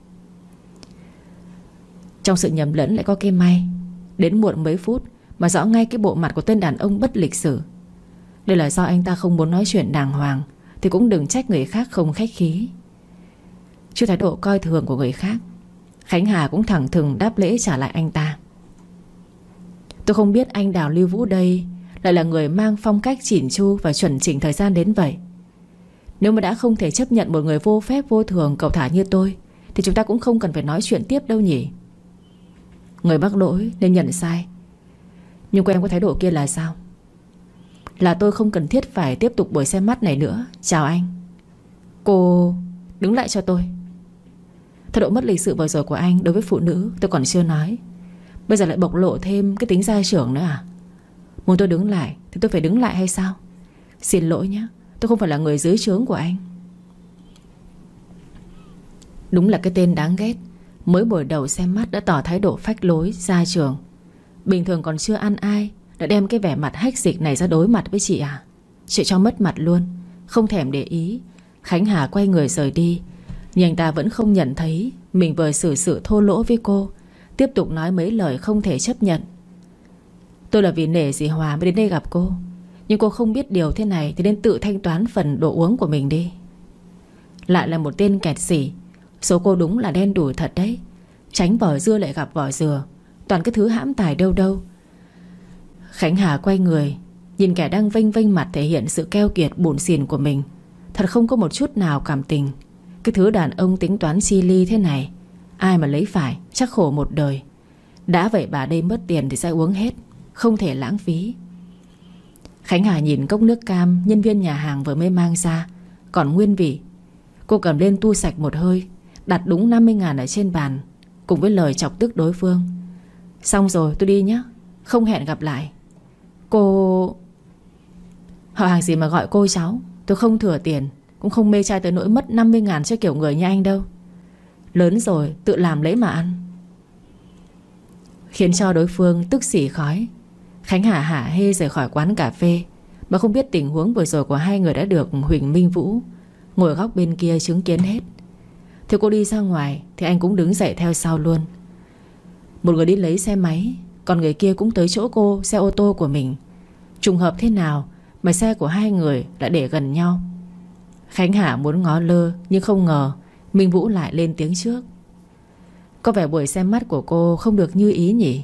Trong sự nhầm lẫn lại có cái may, đến muộn mấy phút mà rõ ngay cái bộ mặt của tên đàn ông bất lịch sự. Đây là do anh ta không muốn nói chuyện đàng hoàng, thì cũng đừng trách người khác không khách khí. Trước thái độ coi thường của người khác, Khánh Hà cũng thẳng thừng đáp lễ trả lại anh ta. Tôi không biết anh Đào Lưu Vũ đây lại là người mang phong cách chỉn chu và chuẩn chỉnh thời gian đến vậy. Nếu mà đã không thể chấp nhận một người vô phép vô thường cẩu thả như tôi, thì chúng ta cũng không cần phải nói chuyện tiếp đâu nhỉ. Người mắc lỗi nên nhận sai, nhưng cô em có thái độ kia là sao? Là tôi không cần thiết phải tiếp tục buổi xem mắt này nữa. Chào anh. Cô đứng lại cho tôi. Thái độ mất lịch sự vừa rồi của anh đối với phụ nữ tôi còn chưa nói, bây giờ lại bộc lộ thêm cái tính gia trưởng nữa à? Muốn tôi đứng lại thì tôi phải đứng lại hay sao? Xin lỗi nhé, tôi không phải là người dưới trướng của anh. Đúng là cái tên đáng ghét. Mới buổi đầu xem mắt đã tỏ thái độ phách lối gia trưởng. Bình thường còn chưa ăn ai đã đem cái vẻ mặt hách dịch này ra đối mặt với chị à? Chị cho mất mặt luôn. Không thèm để ý, Khánh Hà quay người rời đi. Nhưng anh ta vẫn không nhận thấy mình vừa xử sự thô lỗ với cô, tiếp tục nói mấy lời không thể chấp nhận. Tôi là vì nể dì Hòa mới đến đây gặp cô, nhưng cô không biết điều thế này thì nên tự thanh toán phần đồ uống của mình đi. Lại là một tên kẹt xỉ. Số cô đúng là đen đủi thật đấy. Tránh vỏ dưa lại gặp vỏ dừa, toàn cái thứ hãm tài đâu đâu. Khánh Hà quay người nhìn kẻ đang vênh vênh mặt thể hiện sự keo kiệt buồn xỉn của mình. Thật không có một chút nào cảm tình. Cái thứ đàn ông tính toán chi ly thế này, ai mà lấy phải chắc khổ một đời. Đã vậy bà đây mất tiền thì sẽ uống hết, không thể lãng phí. Khánh Hà nhìn cốc nước cam nhân viên nhà hàng vừa mới mang ra còn nguyên vị. Cô cầm lên tu sạch một hơi, đặt đúng 50.000 ở trên bàn, cùng với lời chọc tức đối phương. Xong rồi tôi đi nhé, không hẹn gặp lại. Cô... Họ hàng gì mà gọi cô cháu. Tôi không thừa tiền, cũng không mê trai tới nỗi mất 50.000 cho kiểu người như anh đâu. Lớn rồi tự làm lấy mà ăn. Khiến cho đối phương tức xỉ khói, Khánh Hà hả hê rời khỏi quán cà phê, mà không biết tình huống vừa rồi của hai người đã được Huỳnh Minh Vũ ngồi góc bên kia chứng kiến hết. Thì cô đi ra ngoài thì anh cũng đứng dậy theo sau luôn. Một người đi lấy xe máy, còn người kia cũng tới chỗ cô, xe ô tô của mình. Trùng hợp thế nào mà xe của hai người lại để gần nhau. Khánh Hà muốn ngó lơ, nhưng không ngờ Minh Vũ lại lên tiếng trước. Có vẻ buổi xem mắt của cô không được như ý nhỉ?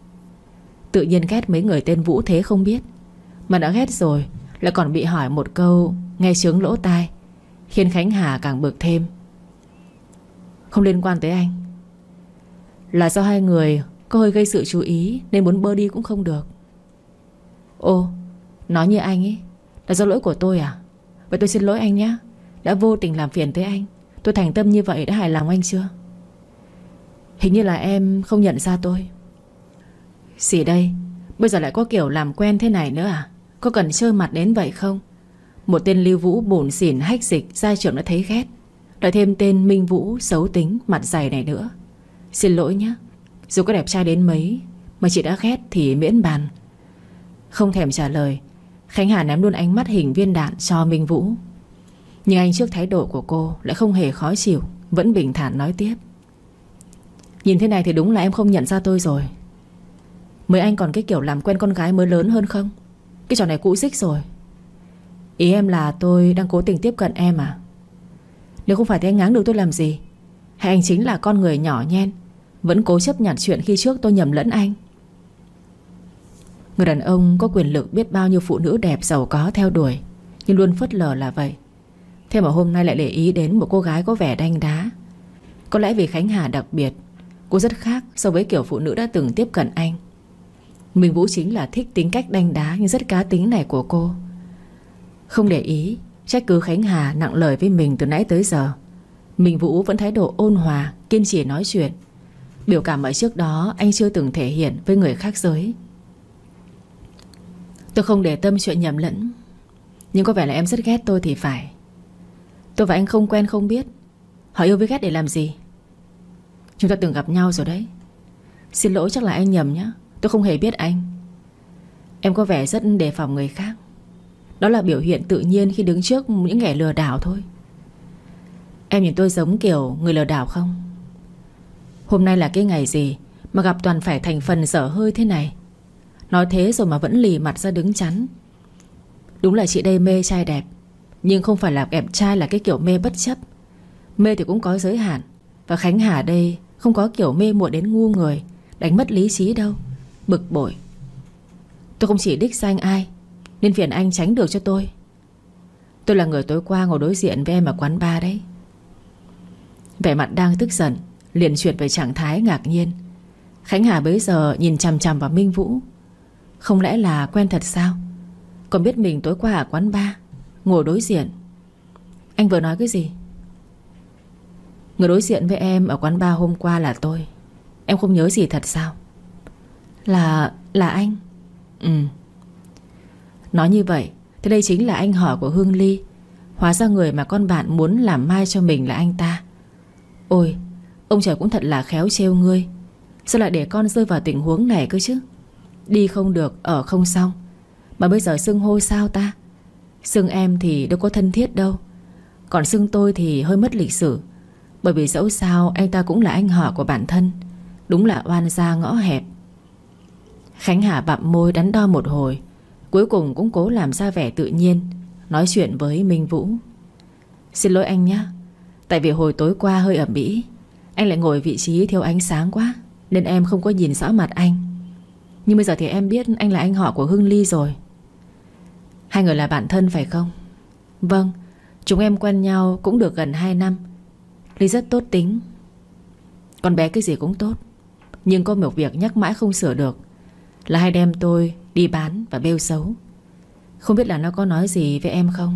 Tự nhiên ghét mấy người tên Vũ thế không biết. Mà đã ghét rồi lại còn bị hỏi một câu nghe chướng lỗ tai, khiến Khánh Hà càng bực thêm. Không liên quan tới anh. Là do hai người có hơi gây sự chú ý nên muốn bơ đi cũng không được. Ô, nói như anh ấy, là do lỗi của tôi à? Vậy tôi xin lỗi anh nhé, đã vô tình làm phiền tới anh. Tôi thành tâm như vậy đã hài lòng anh chưa? Hình như là em không nhận ra tôi. Gì đây, bây giờ lại có kiểu làm quen thế này nữa à? Có cần trơ mặt đến vậy không? Một tên Lưu Vũ bủn xỉn hách dịch, gia trưởng đã thấy ghét, lại thêm tên Minh Vũ xấu tính mặt dày này nữa. Xin lỗi nhé, dù có đẹp trai đến mấy mà chị đã ghét thì miễn bàn. Không thèm trả lời, Khánh Hà ném luôn ánh mắt hình viên đạn cho Minh Vũ. Nhưng anh trước thái độ của cô lại không hề khó chịu, vẫn bình thản nói tiếp. Nhìn thế này thì đúng là em không nhận ra tôi rồi. Mấy anh còn cái kiểu làm quen con gái mới lớn hơn không? Cái trò này cũ rích rồi. Ý em là tôi đang cố tình tiếp cận em à? Nếu không phải thì anh ngáng được tôi làm gì? Hay anh chính là con người nhỏ nhen, vẫn cố chấp nhận chuyện khi trước tôi nhầm lẫn anh? Người đàn ông có quyền lực biết bao nhiêu phụ nữ đẹp giàu có theo đuổi, nhưng luôn phớt lờ là vậy. Thế mà hôm nay lại để ý đến một cô gái có vẻ đanh đá. Có lẽ vì Khánh Hà đặc biệt, cô rất khác so với kiểu phụ nữ đã từng tiếp cận anh. Minh Vũ chính là thích tính cách đanh đá nhưng rất cá tính này của cô. Không để ý, trách cứ Khánh Hà nặng lời với mình từ nãy tới giờ, Minh Vũ vẫn thái độ ôn hòa, kiên trì nói chuyện. Biểu cảm ở trước đó anh chưa từng thể hiện với người khác giới. Tôi không để tâm chuyện nhầm lẫn, nhưng có vẻ là em rất ghét tôi thì phải. Tôi và anh không quen không biết, hỏi yêu với ghét để làm gì? Chúng ta từng gặp nhau rồi đấy. Xin lỗi, chắc là anh nhầm nhá. Tôi không hề biết anh. Em có vẻ rất đề phòng người khác. Đó là biểu hiện tự nhiên khi đứng trước những kẻ lừa đảo thôi. Em nhìn tôi giống kiểu người lừa đảo không? Hôm nay là cái ngày gì mà gặp toàn phải thành phần dở hơi thế này? Nói thế rồi mà vẫn lì mặt ra đứng chắn. Đúng là chị đây mê trai đẹp, nhưng không phải là đẹp trai là cái kiểu mê bất chấp. Mê thì cũng có giới hạn. Và Khánh Hà đây không có kiểu mê muội đến ngu người, đánh mất lý trí đâu. Bực bội. Tôi không chỉ đích danh ai, nên phiền anh tránh được cho tôi. Tôi là người tối qua ngồi đối diện với em ở quán bar đấy. Vẻ mặt đang tức giận liền chuyển về trạng thái ngạc nhiên. Khánh Hà bấy giờ nhìn chằm chằm vào Minh Vũ. Không lẽ là quen thật sao? Còn biết mình tối qua ở quán bar ngồi đối diện. Anh vừa nói cái gì? Người đối diện với em ở quán bar hôm qua là tôi. Em không nhớ gì thật sao? Là anh? Ừ. Nói như vậy thì đây chính là anh họ của Hương Ly. Hóa ra người mà con bạn muốn làm mai cho mình là anh ta. Ôi, ông trời cũng thật là khéo trêu ngươi. Sao lại để con rơi vào tình huống này cơ chứ? Đi không được, ở không xong, mà bây giờ xưng hô sao ta? Xưng em thì đâu có thân thiết đâu, còn xưng tôi thì hơi mất lịch sử. Bởi vì dẫu sao anh ta cũng là anh họ của bản thân. Đúng là oan gia ngõ hẹp. Khánh Hà bặm môi đắn đo một hồi, cuối cùng cũng cố làm ra vẻ tự nhiên, nói chuyện với Minh Vũ. Xin lỗi anh nhé, tại vì hồi tối qua hơi ẩm ĩ, anh lại ngồi vị trí thiếu ánh sáng quá, nên em không có nhìn rõ mặt anh. Nhưng bây giờ thì em biết anh là anh họ của Hương Ly rồi. Hai người là bạn thân phải không? Vâng, chúng em quen nhau cũng được gần 2 năm. Ly rất tốt tính. Con bé cái gì cũng tốt, nhưng có một việc nhắc mãi không sửa được, là hay đem tôi đi bán và bêu xấu. Không biết là nó có nói gì với em không?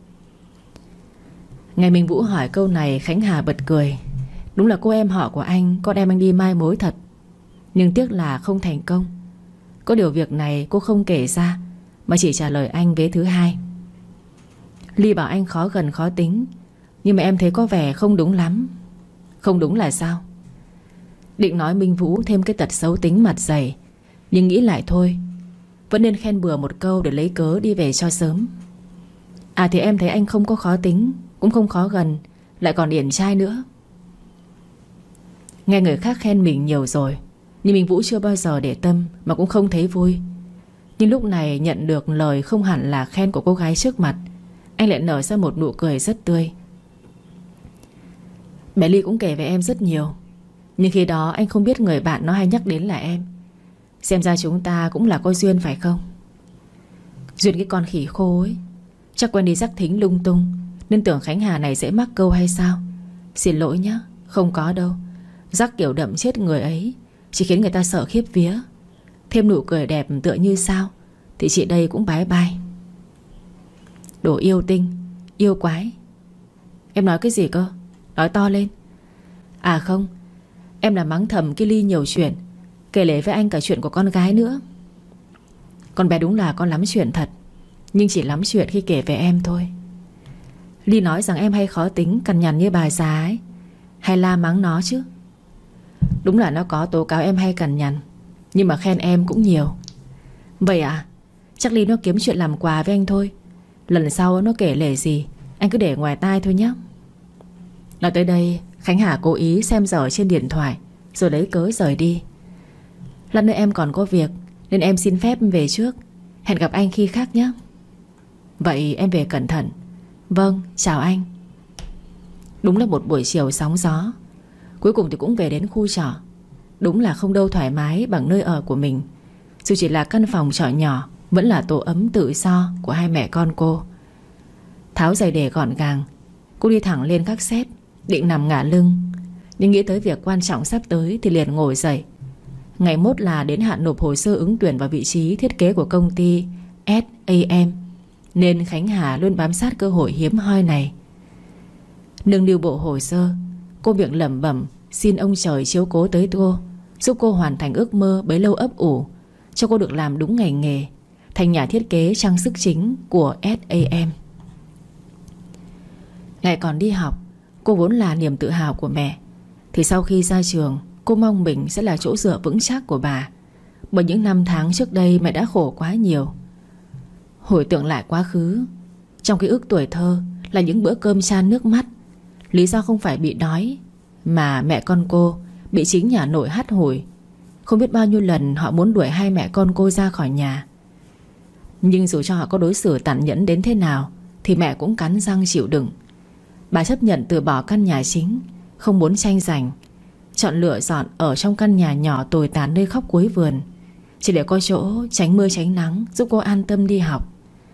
Nghe Minh Vũ hỏi câu này, Khánh Hà bật cười. Đúng là cô em họ của anh có đem anh đi mai mối thật, nhưng tiếc là không thành công. Có điều việc này cô không kể ra, mà chỉ trả lời anh vế thứ hai. Ly bảo anh khó gần khó tính, nhưng mà em thấy có vẻ không đúng lắm. Không đúng là sao? Định nói Minh Vũ thêm cái tật xấu tính mặt dày, nhưng nghĩ lại thôi, vẫn nên khen bừa một câu để lấy cớ đi về cho sớm. À thì em thấy anh không có khó tính, cũng không khó gần, lại còn điển trai nữa. Nghe người khác khen mình nhiều rồi, nhưng Minh Vũ chưa bao giờ để tâm, mà cũng không thấy vui. Nhưng lúc này nhận được lời không hẳn là khen của cô gái trước mặt, anh lại nở ra một nụ cười rất tươi. Bé Ly cũng kể về em rất nhiều, nhưng khi đó anh không biết người bạn nó hay nhắc đến là em. Xem ra chúng ta cũng là có duyên phải không? Duyên cái con khỉ khô ấy. Chắc quen đi rắc thính lung tung, nên tưởng Khánh Hà này dễ mắc câu hay sao? Xin lỗi nhá, không có đâu. Rắc kiểu đậm chết người ấy chỉ khiến người ta sợ khiếp vía. Thêm nụ cười đẹp tựa như sao thì chị đây cũng bái bai. Đồ yêu tinh, yêu quái. Em nói cái gì cơ? Nói to lên. À không, em là mắng thầm cái Ly nhiều chuyện, kể lể với anh cả chuyện của con gái nữa. Con bé đúng là con lắm chuyện thật, nhưng chỉ lắm chuyện khi kể về em thôi. Ly nói rằng em hay khó tính, cằn nhằn như bà già ấy. Hay la mắng nó chứ? Đúng là nó có tố cáo em hay cằn nhằn, nhưng mà khen em cũng nhiều. Vậy à? Chắc Ly nó kiếm chuyện làm quà với anh thôi. Lần sau nó kể lể gì anh cứ để ngoài tai thôi nhé. Nói tới đây, Khánh Hà cố ý xem giờ trên điện thoại, rồi lấy cớ rời đi. Lát nữa em còn có việc, nên em xin phép về trước. Hẹn gặp anh khi khác nhé. Vậy em về cẩn thận. Vâng, chào anh. Đúng là một buổi chiều sóng gió. Cuối cùng thì cũng về đến khu trọ. Đúng là không đâu thoải mái bằng nơi ở của mình. Dù chỉ là căn phòng trọ nhỏ, vẫn là tổ ấm tự do của hai mẹ con cô. Tháo giày để gọn gàng, Cô đi thẳng lên các xếp, định nằm ngả lưng, nhưng nghĩ tới việc quan trọng sắp tới thì liền ngồi dậy. Ngày mốt là đến hạn nộp hồ sơ ứng tuyển vào vị trí thiết kế của công ty SAM, nên Khánh Hà luôn bám sát cơ hội hiếm hoi này. Nâng niu bộ hồ sơ, cô miệng lẩm bẩm xin ông trời chiếu cố tới cô, giúp cô hoàn thành ước mơ bấy lâu ấp ủ, cho cô được làm đúng ngành nghề, thành nhà thiết kế trang sức chính của SAM. Ngày còn đi học, cô vốn là niềm tự hào của mẹ, thì sau khi ra trường, cô mong mình sẽ là chỗ dựa vững chắc của bà. Bởi những năm tháng trước đây mẹ đã khổ quá nhiều. Hồi tưởng lại quá khứ, trong ký ức tuổi thơ là những bữa cơm chan nước mắt. Lý do không phải bị đói, mà mẹ con cô bị chính nhà nội hắt hủi. Không biết bao nhiêu lần họ muốn đuổi hai mẹ con cô ra khỏi nhà. Nhưng dù cho họ có đối xử tàn nhẫn đến thế nào thì mẹ cũng cắn răng chịu đựng. Bà chấp nhận từ bỏ căn nhà chính, không muốn tranh giành, chọn lựa dọn ở trong căn nhà nhỏ tồi tàn nơi góc cuối vườn, chỉ để có chỗ tránh mưa tránh nắng, giúp cô an tâm đi học.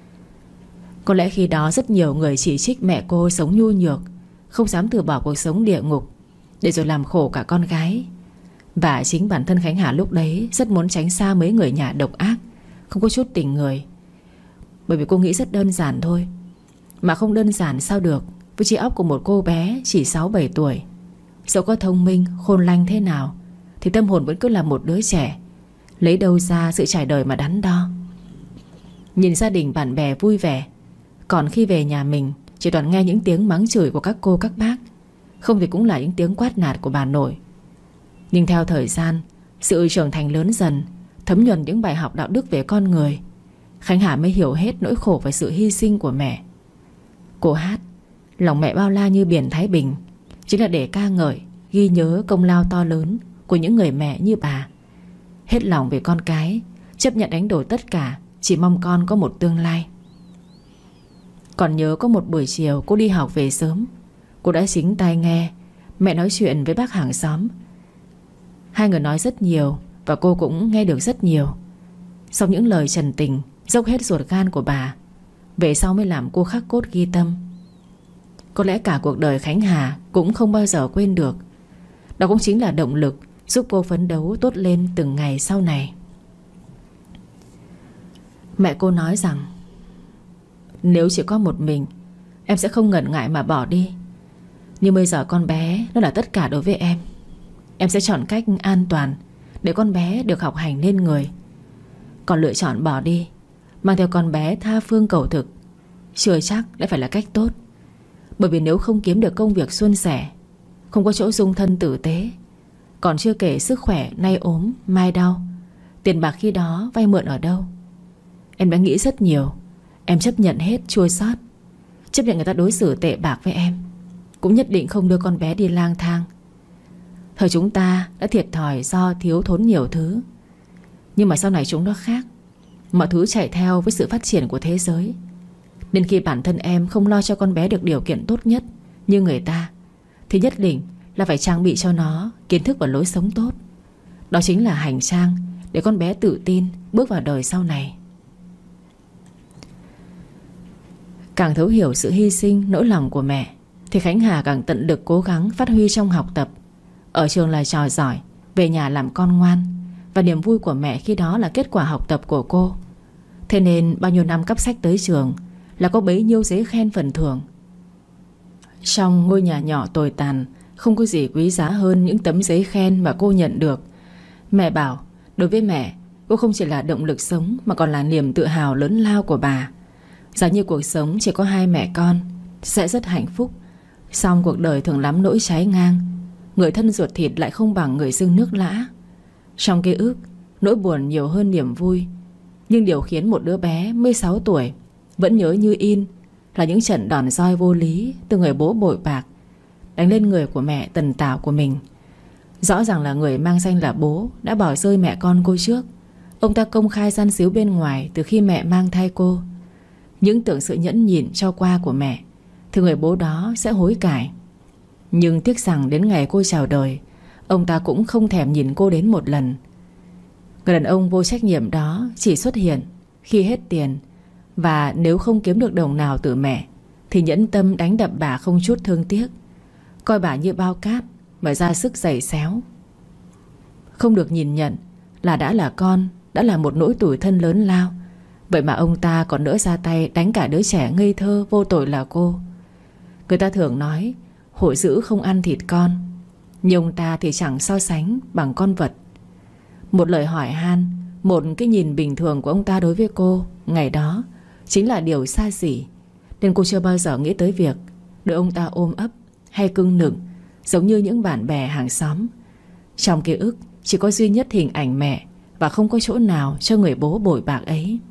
Có lẽ khi đó rất nhiều người chỉ trích mẹ cô sống nhu nhược, không dám từ bỏ cuộc sống địa ngục, để rồi làm khổ cả con gái. Và chính bản thân Khánh Hà lúc đấy rất muốn tránh xa mấy người nhà độc ác, không có chút tình người. Bởi vì cô nghĩ rất đơn giản thôi. Mà không đơn giản sao được với trí óc của một cô bé chỉ 6-7 tuổi. Dẫu có thông minh, khôn lanh thế nào thì tâm hồn vẫn cứ là một đứa trẻ, lấy đâu ra sự trải đời mà đắn đo. Nhìn gia đình bạn bè vui vẻ, còn khi về nhà mình chỉ toàn nghe những tiếng mắng chửi của các cô các bác, không thì cũng là những tiếng quát nạt của bà nội. Nhưng theo thời gian, sự trưởng thành lớn dần, thấm nhuần những bài học đạo đức về con người, Khánh Hà mới hiểu hết nỗi khổ và sự hy sinh của mẹ. Cô hát lòng mẹ bao la như biển Thái Bình, chính là để ca ngợi, ghi nhớ công lao to lớn của những người mẹ như bà, hết lòng về con cái, chấp nhận đánh đổi tất cả, chỉ mong con có một tương lai. Còn nhớ có một buổi chiều cô đi học về sớm, cô đã chính tai nghe mẹ nói chuyện với bác hàng xóm. Hai người nói rất nhiều và cô cũng nghe được rất nhiều. Sau những lời trần tình, dốc hết ruột gan của bà, về sau mới làm cô khắc cốt ghi tâm. Có lẽ cả cuộc đời Khánh Hà cũng không bao giờ quên được. Đó cũng chính là động lực giúp cô phấn đấu tốt lên từng ngày sau này. Mẹ cô nói rằng nếu chỉ có một mình, em sẽ không ngần ngại mà bỏ đi. Nhưng bây giờ con bé nó là tất cả đối với em. Em sẽ chọn cách an toàn để con bé được học hành nên người. Còn lựa chọn bỏ đi, mang theo con bé tha phương cầu thực, chưa chắc đã phải là cách tốt. Bởi vì nếu không kiếm được công việc suôn sẻ, không có chỗ dung thân tử tế, còn chưa kể sức khỏe nay ốm mai đau, tiền bạc khi đó vay mượn ở đâu. Em đã nghĩ rất nhiều. Em chấp nhận hết chua xót, chấp nhận người ta đối xử tệ bạc với em, cũng nhất định không đưa con bé đi lang thang. Thời chúng ta đã thiệt thòi do thiếu thốn nhiều thứ, nhưng mà sau này chúng nó khác. Mọi thứ chạy theo với sự phát triển của thế giới, nên khi bản thân em không lo cho con bé được điều kiện tốt nhất như người ta, thì nhất định là phải trang bị cho nó kiến thức và lối sống tốt. Đó chính là hành trang để con bé tự tin bước vào đời sau này. Càng thấu hiểu sự hy sinh, nỗi lòng của mẹ, thì Khánh Hà càng tận lực cố gắng phát huy trong học tập. Ở trường là trò giỏi, về nhà làm con ngoan, và niềm vui của mẹ khi đó là kết quả học tập của cô. Thế nên bao nhiêu năm cắp sách tới trường là có bấy nhiêu giấy khen phần thưởng. Trong ngôi nhà nhỏ tồi tàn, không có gì quý giá hơn những tấm giấy khen mà cô nhận được. Mẹ bảo đối với mẹ, cô không chỉ là động lực sống mà còn là niềm tự hào lớn lao của bà. Giả như cuộc sống chỉ có hai mẹ con sẽ rất hạnh phúc, song cuộc đời thường lắm nỗi trái ngang. Người thân ruột thịt lại không bằng người dưng nước lã. Trong ký ức, nỗi buồn nhiều hơn niềm vui. Nhưng điều khiến một đứa bé 16 tuổi vẫn nhớ như in là những trận đòn roi vô lý từ người bố bội bạc đánh lên người của mẹ tần tảo của mình. Rõ ràng là người mang danh là bố đã bỏ rơi mẹ con cô trước. Ông ta công khai gian díu bên ngoài từ khi mẹ mang thai cô. Những tưởng sự nhẫn nhịn cho qua của mẹ thì người bố đó sẽ hối cải. Nhưng tiếc rằng đến ngày cô chào đời, ông ta cũng không thèm nhìn cô đến một lần. Người đàn ông vô trách nhiệm đó chỉ xuất hiện khi hết tiền, và nếu không kiếm được đồng nào từ mẹ thì nhẫn tâm đánh đập bà không chút thương tiếc, coi bà như bao cát mà ra sức giày xéo. Không được nhìn nhận là đã là con, đã là một nỗi tủi thân lớn lao. Vậy mà ông ta còn nỡ ra tay đánh cả đứa trẻ ngây thơ vô tội là cô. Người ta thường nói hổ dữ không ăn thịt con, nhưng ông ta thì chẳng so sánh bằng con vật. Một lời hỏi han, một cái nhìn bình thường của ông ta đối với cô ngày đó chính là điều xa xỉ. Nên cô chưa bao giờ nghĩ tới việc được ông ta ôm ấp hay cưng nựng giống như những bạn bè hàng xóm. Trong ký ức chỉ có duy nhất hình ảnh mẹ, và không có chỗ nào cho người bố bội bạc ấy.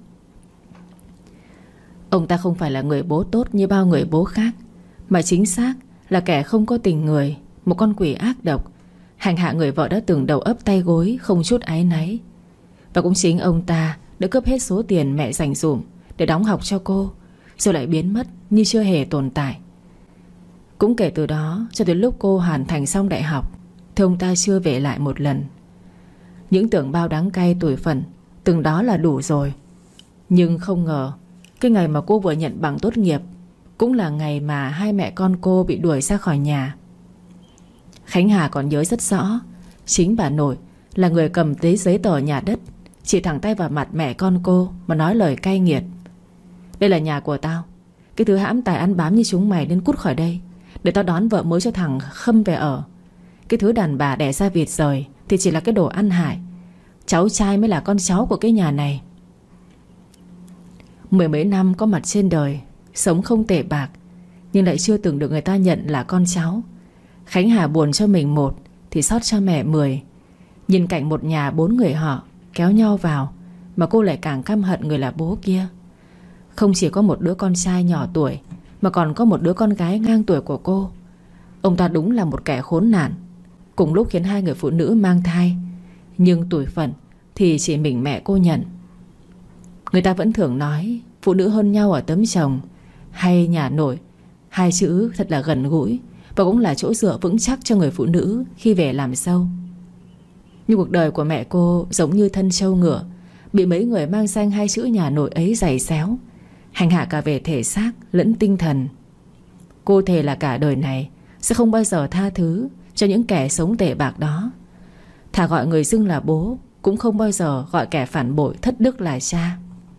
Ông ta không phải là người bố tốt như bao người bố khác, mà chính xác là kẻ không có tình người, một con quỷ ác độc, hành hạ người vợ đã từng đầu ấp tay gối không chút áy náy. Và cũng chính ông ta đã cướp hết số tiền mẹ dành dụm để đóng học cho cô, rồi lại biến mất như chưa hề tồn tại. Cũng kể từ đó cho đến lúc cô hoàn thành xong đại học thì ông ta chưa về lại một lần. Những tưởng bao đắng cay tủi phận từng đó là đủ rồi. Nhưng không ngờ cái ngày mà cô vừa nhận bằng tốt nghiệp cũng là ngày mà hai mẹ con cô bị đuổi ra khỏi nhà. Khánh Hà còn nhớ rất rõ, chính bà nội là người cầm tới giấy tờ nhà đất, chỉ thẳng tay vào mặt mẹ con cô mà nói lời cay nghiệt. Đây là nhà của tao, cái thứ hãm tài ăn bám như chúng mày nên cút khỏi đây, để tao đón vợ mới cho thằng Khâm về ở. Cái thứ đàn bà đẻ ra vịt rời thì chỉ là cái đồ ăn hại. Cháu trai mới là con cháu của cái nhà này. Mười mấy năm có mặt trên đời, sống không tệ bạc, nhưng lại chưa từng được người ta nhận là con cháu. Khánh Hà buồn cho mình một thì xót cho mẹ 10. Nhìn cảnh một nhà 4 người họ kéo nhau vào, mà cô lại càng căm hận người là bố kia. Không chỉ có một đứa con trai nhỏ tuổi, mà còn có một đứa con gái ngang tuổi của cô. Ông ta đúng là một kẻ khốn nạn, cùng lúc khiến 2 người phụ nữ mang thai. Nhưng tủi phận thì chỉ mình mẹ cô nhận. Người ta vẫn thường nói phụ nữ hơn nhau ở tấm chồng hay nhà nội. 2 chữ thật là gần gũi, và cũng là chỗ dựa vững chắc cho người phụ nữ khi về làm dâu. Nhưng cuộc đời của mẹ cô giống như thân trâu ngựa, bị mấy người mang danh 2 chữ nhà nội ấy giày xéo, hành hạ cả về thể xác lẫn tinh thần. Cô thề là cả đời này sẽ không bao giờ tha thứ cho những kẻ sống tệ bạc đó. Thà gọi người dưng là bố, cũng không bao giờ gọi kẻ phản bội thất đức là cha.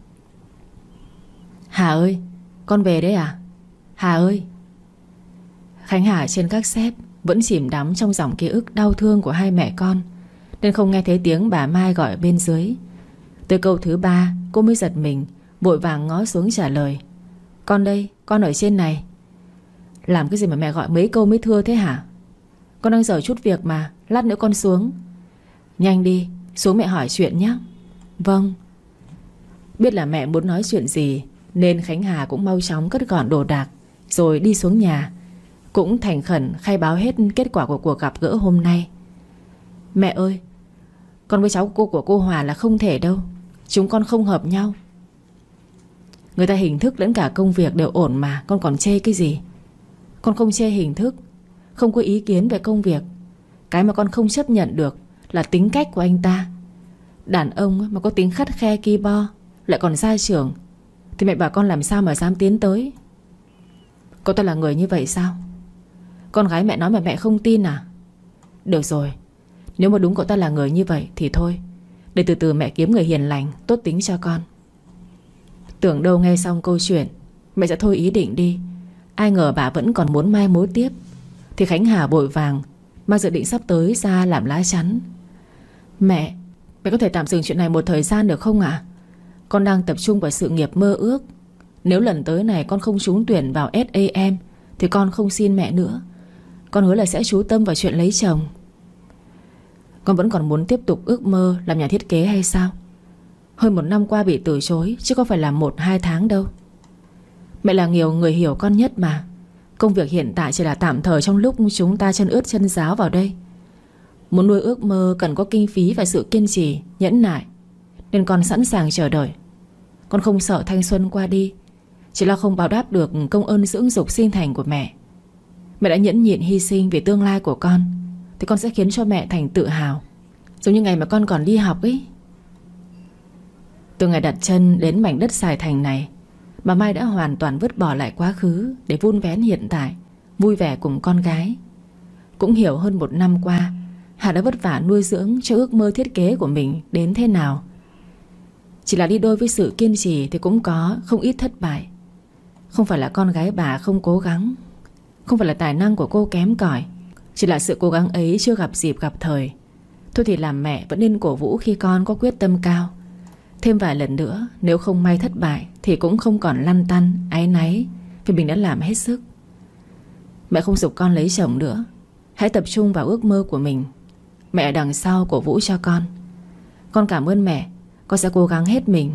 Hà ơi, con về đấy à? Hà ơi. Khánh Hà trên các xếp vẫn chìm đắm trong dòng ký ức đau thương của 2 mẹ con, nên không nghe thấy tiếng bà Mai gọi bên dưới. Tới câu thứ 3 cô mới giật mình, vội vàng ngó xuống trả lời: Con đây, con ở trên này. Làm cái gì mà mẹ gọi mấy câu mới thưa thế hả? Con đang dở chút việc mà, lát nữa con xuống. Nhanh đi, xuống mẹ hỏi chuyện nhé. Vâng. Biết là mẹ muốn nói chuyện gì, nên Khánh Hà cũng mau chóng cất gọn đồ đạc rồi đi xuống nhà, cũng thành khẩn khai báo hết kết quả của cuộc gặp gỡ hôm nay. Mẹ ơi, con với cháu cô của cô Hòa là không thể đâu. Chúng con không hợp nhau. Người ta hình thức lẫn cả công việc đều ổn mà, con còn chê cái gì? Con không chê hình thức, không có ý kiến về công việc. Cái mà con không chấp nhận được là tính cách của anh ta. Đàn ông mà có tính khắt khe ki bo, lại còn gia trưởng, thì mẹ bảo con làm sao mà dám tiến tới. Cậu ta là người như vậy sao? Con gái mẹ nói mà mẹ không tin à? Được rồi, nếu mà đúng cậu ta là người như vậy thì thôi, để từ từ mẹ kiếm người hiền lành tốt tính cho con. Tưởng đâu nghe xong câu chuyện mẹ sẽ thôi ý định đi, ai ngờ bà vẫn còn muốn mai mối tiếp. Thì Khánh Hà vội vàng mang dự định sắp tới ra làm lá chắn. Mẹ có thể tạm dừng chuyện này một thời gian được không ạ? Con đang tập trung vào sự nghiệp mơ ước. Nếu lần tới này con không trúng tuyển vào SAM thì con không xin mẹ nữa. Con hứa là sẽ chú tâm vào chuyện lấy chồng. Con vẫn còn muốn tiếp tục ước mơ làm nhà thiết kế hay sao? Hơn 1 năm qua bị từ chối, chứ không phải là 1-2 tháng đâu. Mẹ là nhiều người hiểu con nhất mà. Công việc hiện tại chỉ là tạm thời trong lúc chúng ta chân ướt chân ráo vào đây. Muốn nuôi ước mơ cần có kinh phí và sự kiên trì, nhẫn nại, nên con sẵn sàng chờ đợi. Con không sợ thanh xuân qua đi, chỉ là không báo đáp được công ơn dưỡng dục sinh thành của mẹ. Mẹ đã nhẫn nhịn hy sinh vì tương lai của con, thì con sẽ khiến cho mẹ thành tự hào, giống như ngày mà con còn đi học ấy. Từ ngày đặt chân đến mảnh đất Sài Thành này, Bà Mai đã hoàn toàn vứt bỏ lại quá khứ để vun vén hiện tại, vui vẻ cùng con gái. Cũng hiểu hơn 1 năm qua Hà đã vất vả nuôi dưỡng cho ước mơ thiết kế của mình đến thế nào. Chỉ là đi đôi với sự kiên trì thì cũng có không ít thất bại. Không phải là con gái bà không cố gắng, không phải là tài năng của cô kém cỏi, chỉ là sự cố gắng ấy chưa gặp dịp gặp thời. Thôi thì làm mẹ vẫn nên cổ vũ khi con có quyết tâm cao. Thêm vài lần nữa, nếu không may thất bại thì cũng không còn lăn tăn, áy náy vì mình đã làm hết sức. Mẹ không giục con lấy chồng nữa. Hãy tập trung vào ước mơ của mình. Mẹ ở đằng sau cổ vũ cho con. Con cảm ơn mẹ. Con sẽ cố gắng hết mình.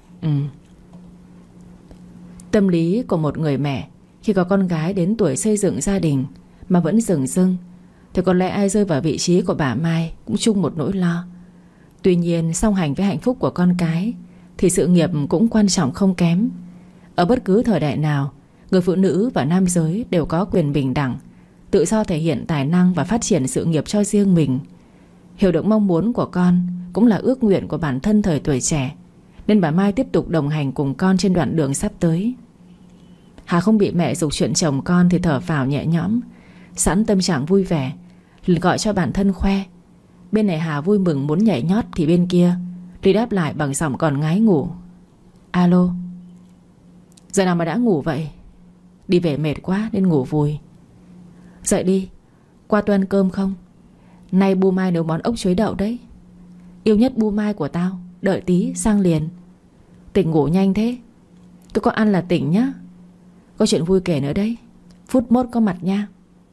Tâm lý của một người mẹ khi có con gái đến tuổi xây dựng gia đình mà vẫn dửng dưng thì có lẽ ai rơi vào vị trí của bà Mai cũng chung một nỗi lo. Tuy nhiên song hành với hạnh phúc của con cái thì sự nghiệp cũng quan trọng không kém. Ở bất cứ thời đại nào, người phụ nữ và nam giới đều có quyền bình đẳng, tự do thể hiện tài năng và phát triển sự nghiệp cho riêng mình. Hiểu được mong muốn của con cũng là ước nguyện của bản thân thời tuổi trẻ, nên bà Mai tiếp tục đồng hành cùng con trên đoạn đường sắp tới. Hà không bị mẹ giục chuyện chồng con thì thở phào nhẹ nhõm. Sẵn tâm trạng vui vẻ, liền gọi cho bản thân khoe. Bên này Hà vui mừng muốn nhảy nhót thì bên kia Ly đáp lại bằng giọng còn ngái ngủ. Alo. Giờ nào mà đã ngủ vậy? Đi về mệt quá nên ngủ vùi. Dậy đi, qua tôi ăn cơm không? Nay Bu Mai nấu món ốc chuối đậu đấy. Yêu nhất Bu Mai của tao. Đợi tí sang liền. Tỉnh ngủ nhanh thế. Tôi có ăn là tỉnh nhá. Có chuyện vui kể nữa đấy. Phút mốt có mặt nha.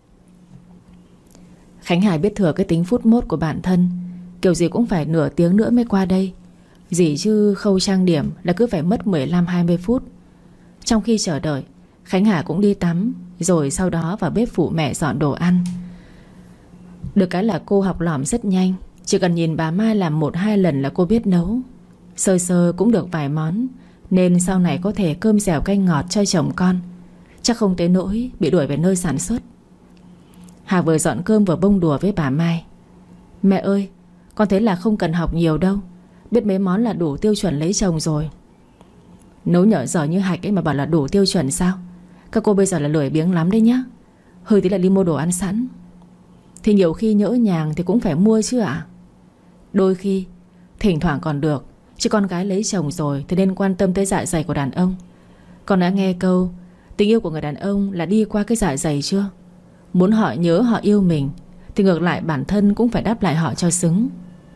Khánh Hải biết thừa cái tính phút mốt của bản thân. Kiểu gì cũng phải nửa tiếng nữa mới qua đây. Gì chứ khâu trang điểm là cứ phải mất 15-20 phút. Trong khi chờ đợi, Khánh Hải cũng đi tắm, rồi sau đó vào bếp phụ mẹ dọn đồ ăn. Được cái là cô học lỏm rất nhanh. Chỉ cần nhìn bà Mai làm 1-2 lần là cô biết nấu. Sơ sơ cũng được vài món, nên sau này có thể cơm dẻo canh ngọt cho chồng con. Chắc không tới nỗi bị đuổi về nơi sản xuất. Hà vừa dọn cơm vừa bông đùa với bà Mai. Mẹ ơi, con thấy là không cần học nhiều đâu. Biết mấy món là đủ tiêu chuẩn lấy chồng rồi. Nấu nhở dở như hạch ấy mà bảo là đủ tiêu chuẩn sao? Các cô bây giờ là lười biếng lắm đấy nhá. Hơi tí là đi mua đồ ăn sẵn. Thì nhiều khi nhỡ nhàng thì cũng phải mua chứ ạ. Đôi khi thỉnh thoảng còn được, chứ con gái lấy chồng rồi thì nên quan tâm tới dạ dày của đàn ông. Con đã nghe câu tình yêu của người đàn ông là đi qua cái dạ dày chưa? Muốn họ nhớ họ yêu mình thì ngược lại bản thân cũng phải đáp lại họ cho xứng.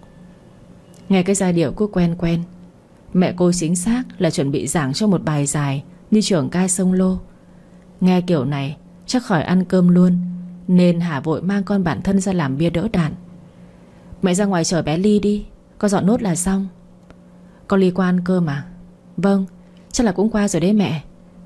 Nghe cái giai điệu cứ quen quen. Mẹ cô chính xác là chuẩn bị giảng cho một bài dài như trưởng ca sông lô. Nghe kiểu này chắc khỏi ăn cơm luôn, nên Hà vội mang con bản thân ra làm bia đỡ đạn. Mẹ ra ngoài chở bé Ly đi, con dọn nốt là xong. Con Ly qua ăn cơm à? Vâng, chắc là cũng qua rồi đấy mẹ.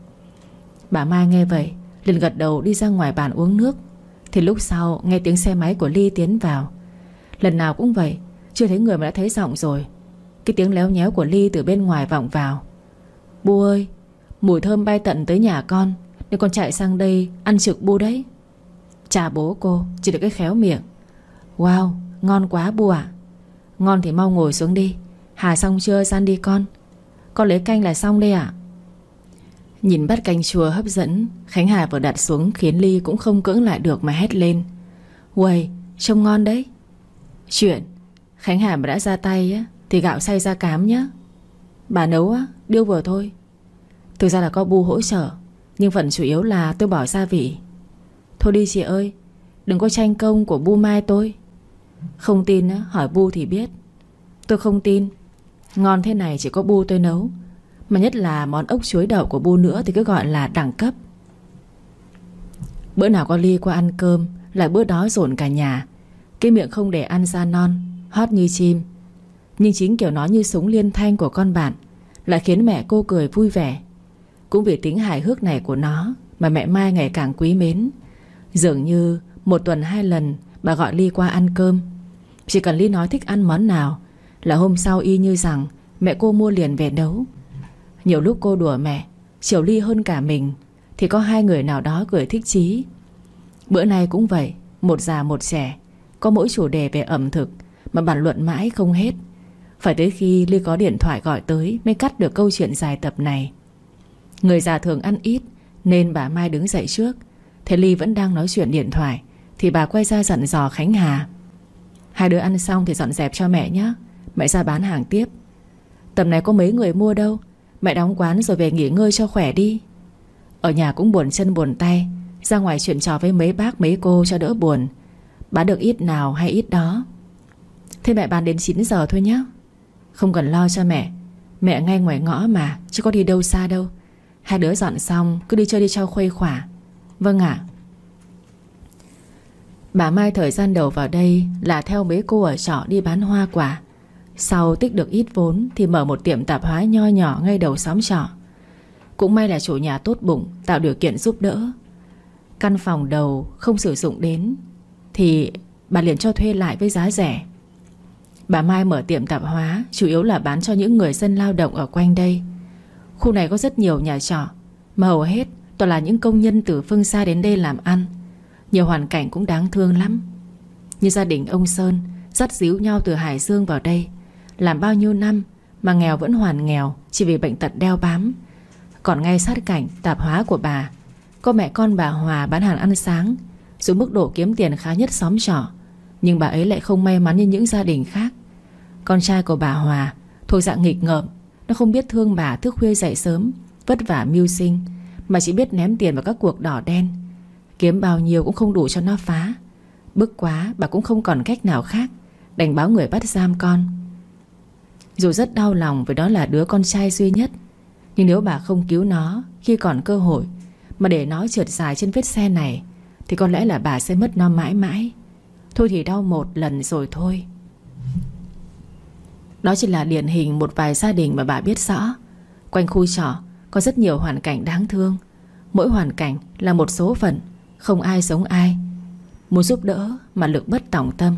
Bà Mai nghe vậy liền gật đầu đi ra ngoài bàn uống nước. Thì lúc sau nghe tiếng xe máy của Ly tiến vào. Lần nào cũng vậy, chưa thấy người mà đã thấy giọng rồi. Cái tiếng léo nhéo của Ly từ bên ngoài vọng vào. Bu ơi, mùi thơm bay tận tới nhà con, nên con chạy sang đây ăn trực Bu đấy. Chà bố cô, chỉ được cái khéo miệng. Wow, ngon quá Bu ạ. Ngon thì mau ngồi xuống đi. Hà xong chưa, san đi con. Con lấy canh là xong đây ạ. Nhìn bát canh chua hấp dẫn, Khánh Hà vừa đặt xuống khiến Ly cũng không cưỡng lại được mà hét lên. Uầy, trông ngon đấy. Chuyện Khánh Hà mà đã ra tay á thì gạo xay ra cám nhá. Bà nấu á, điêu vừa thôi. Thực ra là có Bu hỗ trợ, nhưng phần chủ yếu là tôi bỏ gia vị. Thôi đi chị ơi, đừng có tranh công của Bu Mai tôi. Không tin á, hỏi Bu thì biết. Tôi không tin. Ngon thế này chỉ có Bu tôi nấu. Mà nhất là món ốc chuối đậu của Bu nữa thì cứ gọi là đẳng cấp. Bữa nào con Ly qua ăn cơm là bữa đó dồn cả nhà. Cái miệng không để ăn ra non, hót như chim. Nhưng chính kiểu nói như súng liên thanh của con bạn lại khiến mẹ cô cười vui vẻ. Cũng vì tính hài hước này của nó mà mẹ Mai ngày càng quý mến. Dường như 1 tuần 2 lần bà gọi Ly qua ăn cơm. Chỉ cần Ly nói thích ăn món nào là hôm sau y như rằng mẹ cô mua liền về nấu. Nhiều lúc cô đùa mẹ chiều Ly hơn cả mình thì có 2 người nào đó cười thích chí. Bữa nay cũng vậy, một già một trẻ, có mỗi chủ đề về ẩm thực mà bàn luận mãi không hết. Phải tới khi Ly có điện thoại gọi tới mới cắt được câu chuyện dài tập này. Người già thường ăn ít, nên bà Mai đứng dậy trước. Thế Ly vẫn đang nói chuyện điện thoại thì bà quay ra dặn dò Khánh Hà: hai đứa ăn xong thì dọn dẹp cho mẹ nhé. Mẹ ra bán hàng tiếp. Tầm này có mấy người mua đâu. Mẹ đóng quán rồi về nghỉ ngơi cho khỏe đi. Ở nhà cũng buồn chân buồn tay, ra ngoài chuyện trò với mấy bác mấy cô cho đỡ buồn. Bán được ít nào hay ít đó. Thế mẹ bán đến 9 giờ thôi nhé. Không cần lo cho mẹ. Mẹ ngay ngoài ngõ mà, chứ có đi đâu xa đâu. Hai đứa dọn xong cứ đi chơi đi cho khuây khỏa. Vâng ạ. Bà Mai thời gian đầu vào đây là theo mấy cô ở trọ đi bán hoa quả. Sau tích được ít vốn thì mở một tiệm tạp hóa nho nhỏ ngay đầu xóm trọ. Cũng may là chủ nhà tốt bụng, tạo điều kiện giúp đỡ. Căn phòng đầu không sử dụng đến thì bà liền cho thuê lại với giá rẻ. Bà Mai mở tiệm tạp hóa chủ yếu là bán cho những người dân lao động ở quanh đây. Khu này có rất nhiều nhà trọ, mà hầu hết toàn là những công nhân từ phương xa đến đây làm ăn. Nhiều hoàn cảnh cũng đáng thương lắm. Như gia đình ông Sơn dắt díu nhau từ Hải Dương vào đây, làm bao nhiêu năm mà nghèo vẫn hoàn nghèo chỉ vì bệnh tật đeo bám. Còn ngay sát cạnh tạp hóa của bà có mẹ con bà Hòa bán hàng ăn sáng, dù mức độ kiếm tiền khá nhất xóm trọ, nhưng bà ấy lại không may mắn như những gia đình khác. Con trai của bà Hòa thuộc dạng nghịch ngợm. Nó không biết thương bà thức khuya dậy sớm, vất vả mưu sinh, mà chỉ biết ném tiền vào các cuộc đỏ đen. Kiếm bao nhiêu cũng không đủ cho nó phá. Bức quá bà cũng không còn cách nào khác, đành báo người bắt giam con. Dù rất đau lòng vì đó là đứa con trai duy nhất, nhưng nếu bà không cứu nó khi còn cơ hội, mà để nó trượt dài trên vết xe này, thì có lẽ là bà sẽ mất nó mãi mãi. Thôi thì đau một lần rồi thôi. Đó chỉ là điển hình một vài gia đình mà bà biết rõ. Quanh khu trọ có rất nhiều hoàn cảnh đáng thương. Mỗi hoàn cảnh là một số phận, không ai giống ai. Muốn giúp đỡ mà lực bất tòng tâm.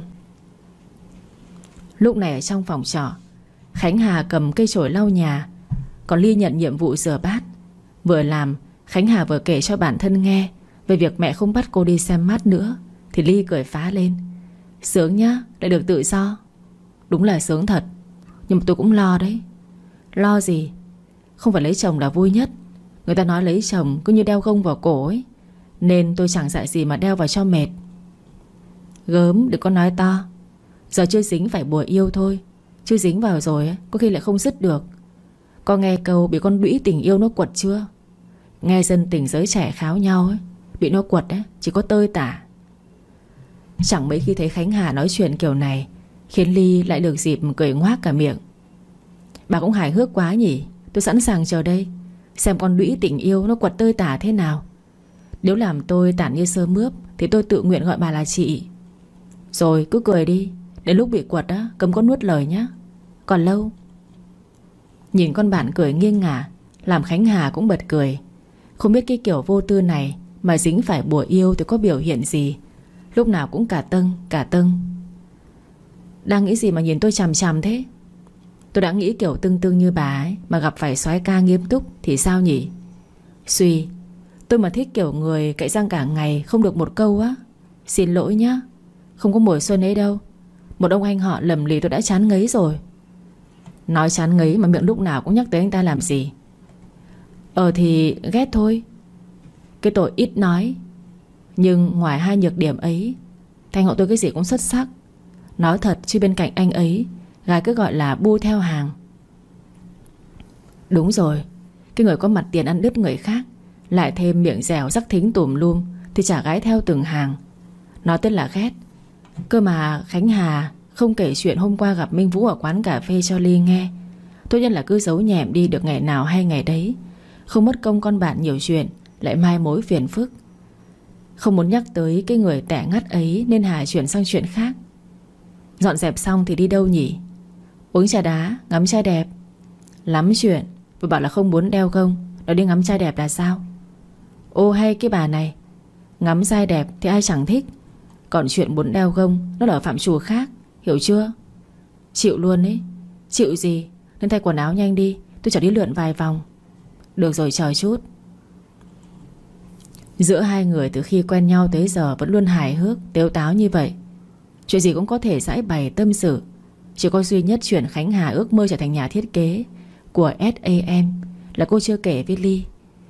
Lúc này ở trong phòng trọ, Khánh Hà cầm cây chổi lau nhà, còn Ly nhận nhiệm vụ rửa bát. Vừa làm, Khánh Hà vừa kể cho bản thân nghe về việc mẹ không bắt cô đi xem mắt nữa, thì Ly cười phá lên: sướng nhá, lại được tự do. Đúng là sướng thật, nhưng mà tôi cũng lo đấy. Lo gì? Không phải lấy chồng là vui nhất. Người ta nói lấy chồng cứ như đeo gông vào cổ ấy, nên tôi chẳng dạy gì mà đeo vào cho mệt. Gớm, đừng có nói to. Giờ chưa dính phải bùa yêu thôi, chứ dính vào rồi ấy, có khi lại không dứt được. Có nghe câu bị con đũy tình yêu nó quật chưa? Nghe dân tình giới trẻ kháo nhau ấy, bị nó quật ấy, chỉ có tơi tả. Chẳng mấy khi thấy Khánh Hà nói chuyện kiểu này khiến Ly lại được dịp cười ngoác cả miệng. Bà cũng hài hước quá nhỉ. Tôi sẵn sàng chờ đây, xem con đũy tình yêu nó quật tơi tả thế nào. Nếu làm tôi tản như sơ mướp thì tôi tự nguyện gọi bà là chị. Rồi cứ cười đi, đến lúc bị quật á, cấm có nuốt lời nhá. Còn lâu. Nhìn con bạn cười nghiêng ngả làm Khánh Hà cũng bật cười. Không biết cái kiểu vô tư này mà dính phải bùa yêu thì có biểu hiện gì. Lúc nào cũng cả tâng cả tâng. Đang nghĩ gì mà nhìn tôi chằm chằm thế? Tôi đã nghĩ kiểu tưng tưng như bà ấy mà gặp phải soái ca nghiêm túc thì sao nhỉ? Suy, tôi mà thích kiểu người cậy răng cả ngày không được một câu á. Xin lỗi nhá, không có mùa xuân ấy đâu. Một ông anh họ lầm lì tôi đã chán ngấy rồi. Nói chán ngấy mà miệng lúc nào cũng nhắc tới anh ta làm gì? Thì ghét thôi. Cái tội ít nói. Nhưng ngoài hai nhược điểm ấy, Thanh họ tôi cái gì cũng xuất sắc. Nói thật chứ bên cạnh anh ấy, gái cứ gọi là bu theo hàng. Đúng rồi, cái người có mặt tiền ăn đứt người khác, lại thêm miệng dẻo rắc thính tùm lum, thì chả gái theo từng hàng. Nói tên là ghét. Cơ mà Khánh Hà không kể chuyện hôm qua gặp Minh Vũ ở quán cà phê cho Ly nghe. Tốt nhất là cứ giấu nhẹm đi, được ngày nào hay ngày đấy, không mất công con bạn nhiều chuyện lại mai mối phiền phức. Không muốn nhắc tới cái người tẻ ngắt ấy nên Hà chuyển sang chuyện khác. Dọn dẹp xong thì đi đâu nhỉ? Uống trà đá, ngắm trai đẹp. Lắm chuyện. Vừa bảo là không muốn đeo gông, nó đi ngắm trai đẹp là sao? Ô hay cái bà này, ngắm trai đẹp thì ai chẳng thích. Còn chuyện muốn đeo gông nó là ở phạm trù khác, hiểu chưa? Chịu luôn ấy. Chịu gì? Nên thay quần áo nhanh đi, tôi chở đi lượn vài vòng. Được rồi, chờ chút. Giữa hai người từ khi quen nhau tới giờ vẫn luôn hài hước, tếu táo như vậy. Chuyện gì cũng có thể giải bày tâm sự. Chỉ có duy nhất chuyện Khánh Hà ước mơ trở thành nhà thiết kế của SAM là cô chưa kể với Ly.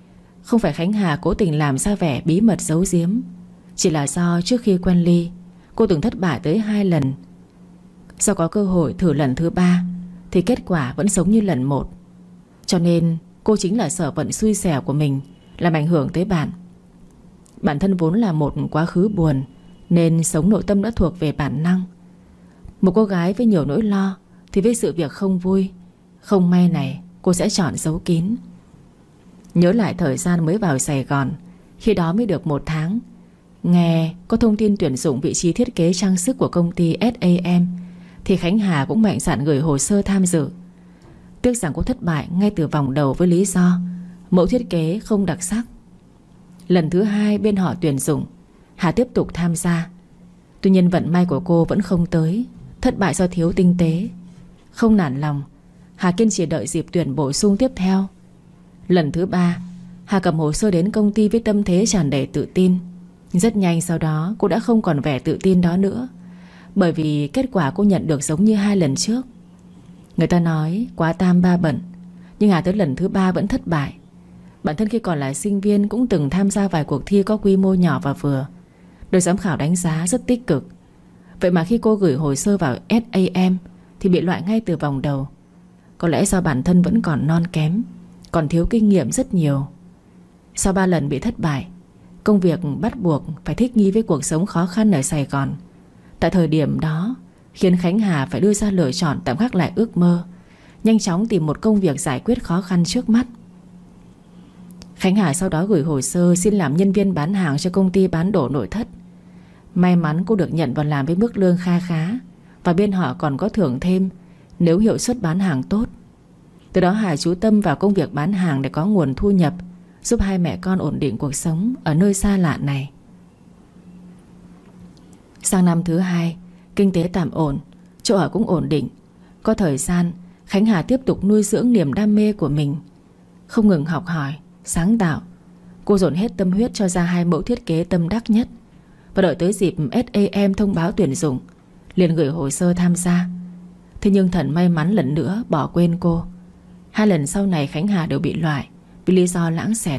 Không phải Khánh Hà cố tình làm ra vẻ bí mật giấu giếm, chỉ là do trước khi quen Ly, cô từng thất bại tới 2 lần. Do có cơ hội thử lần thứ 3 thì kết quả vẫn giống như lần 1. Cho nên cô chính là sợ vận xui xẻo của mình làm ảnh hưởng tới bạn. Bản thân vốn là một quá khứ buồn, nên sống nội tâm đã thuộc về bản năng. Một cô gái với nhiều nỗi lo thì với sự việc không vui, không may này, cô sẽ chọn giấu kín. Nhớ lại thời gian mới vào Sài Gòn, khi đó mới được 1 tháng, nghe có thông tin tuyển dụng vị trí thiết kế trang sức của công ty SAM, thì Khánh Hà cũng mạnh dạn gửi hồ sơ tham dự. Tiếc rằng cô thất bại ngay từ vòng đầu với lý do mẫu thiết kế không đặc sắc. Lần thứ 2 bên họ tuyển dụng, Hà tiếp tục tham gia. Tuy nhiên vận may của cô vẫn không tới, thất bại do thiếu tinh tế. Không nản lòng, Hà kiên trì đợi dịp tuyển bổ sung tiếp theo. Lần thứ 3, Hà cầm hồ sơ đến công ty với tâm thế tràn đầy tự tin. Rất nhanh sau đó cô đã không còn vẻ tự tin đó nữa, bởi vì kết quả cô nhận được giống như 2 lần trước. Người ta nói quá tam ba bận, nhưng Hà tới lần thứ 3 vẫn thất bại. Bản thân khi còn là sinh viên cũng từng tham gia vài cuộc thi có quy mô nhỏ và vừa, được giám khảo đánh giá rất tích cực. Vậy mà khi cô gửi hồ sơ vào SAM thì bị loại ngay từ vòng đầu. Có lẽ do bản thân vẫn còn non kém, còn thiếu kinh nghiệm rất nhiều. Sau 3 lần bị thất bại, công việc bắt buộc phải thích nghi với cuộc sống khó khăn ở Sài Gòn. Tại thời điểm đó khiến Khánh Hà phải đưa ra lựa chọn tạm gác lại ước mơ, nhanh chóng tìm một công việc giải quyết khó khăn trước mắt. Khánh Hà sau đó gửi hồ sơ xin làm nhân viên bán hàng cho công ty bán đồ nội thất. May mắn cô được nhận vào làm với mức lương kha khá, và bên họ còn có thưởng thêm nếu hiệu suất bán hàng tốt. Từ đó Hà chú tâm vào công việc bán hàng để có nguồn thu nhập, giúp 2 mẹ con ổn định cuộc sống ở nơi xa lạ này. Sang năm thứ 2, kinh tế tạm ổn, chỗ ở cũng ổn định. Có thời gian, Khánh Hà tiếp tục nuôi dưỡng niềm đam mê của mình, không ngừng học hỏi, sáng tạo. Cô dồn hết tâm huyết cho ra 2 mẫu thiết kế tâm đắc nhất, và đợi tới dịp SAM thông báo tuyển dụng liền gửi hồ sơ tham gia. Thế nhưng thần may mắn lần nữa bỏ quên cô. 2 lần sau này Khánh Hà đều bị loại vì lý do lãng xẹt.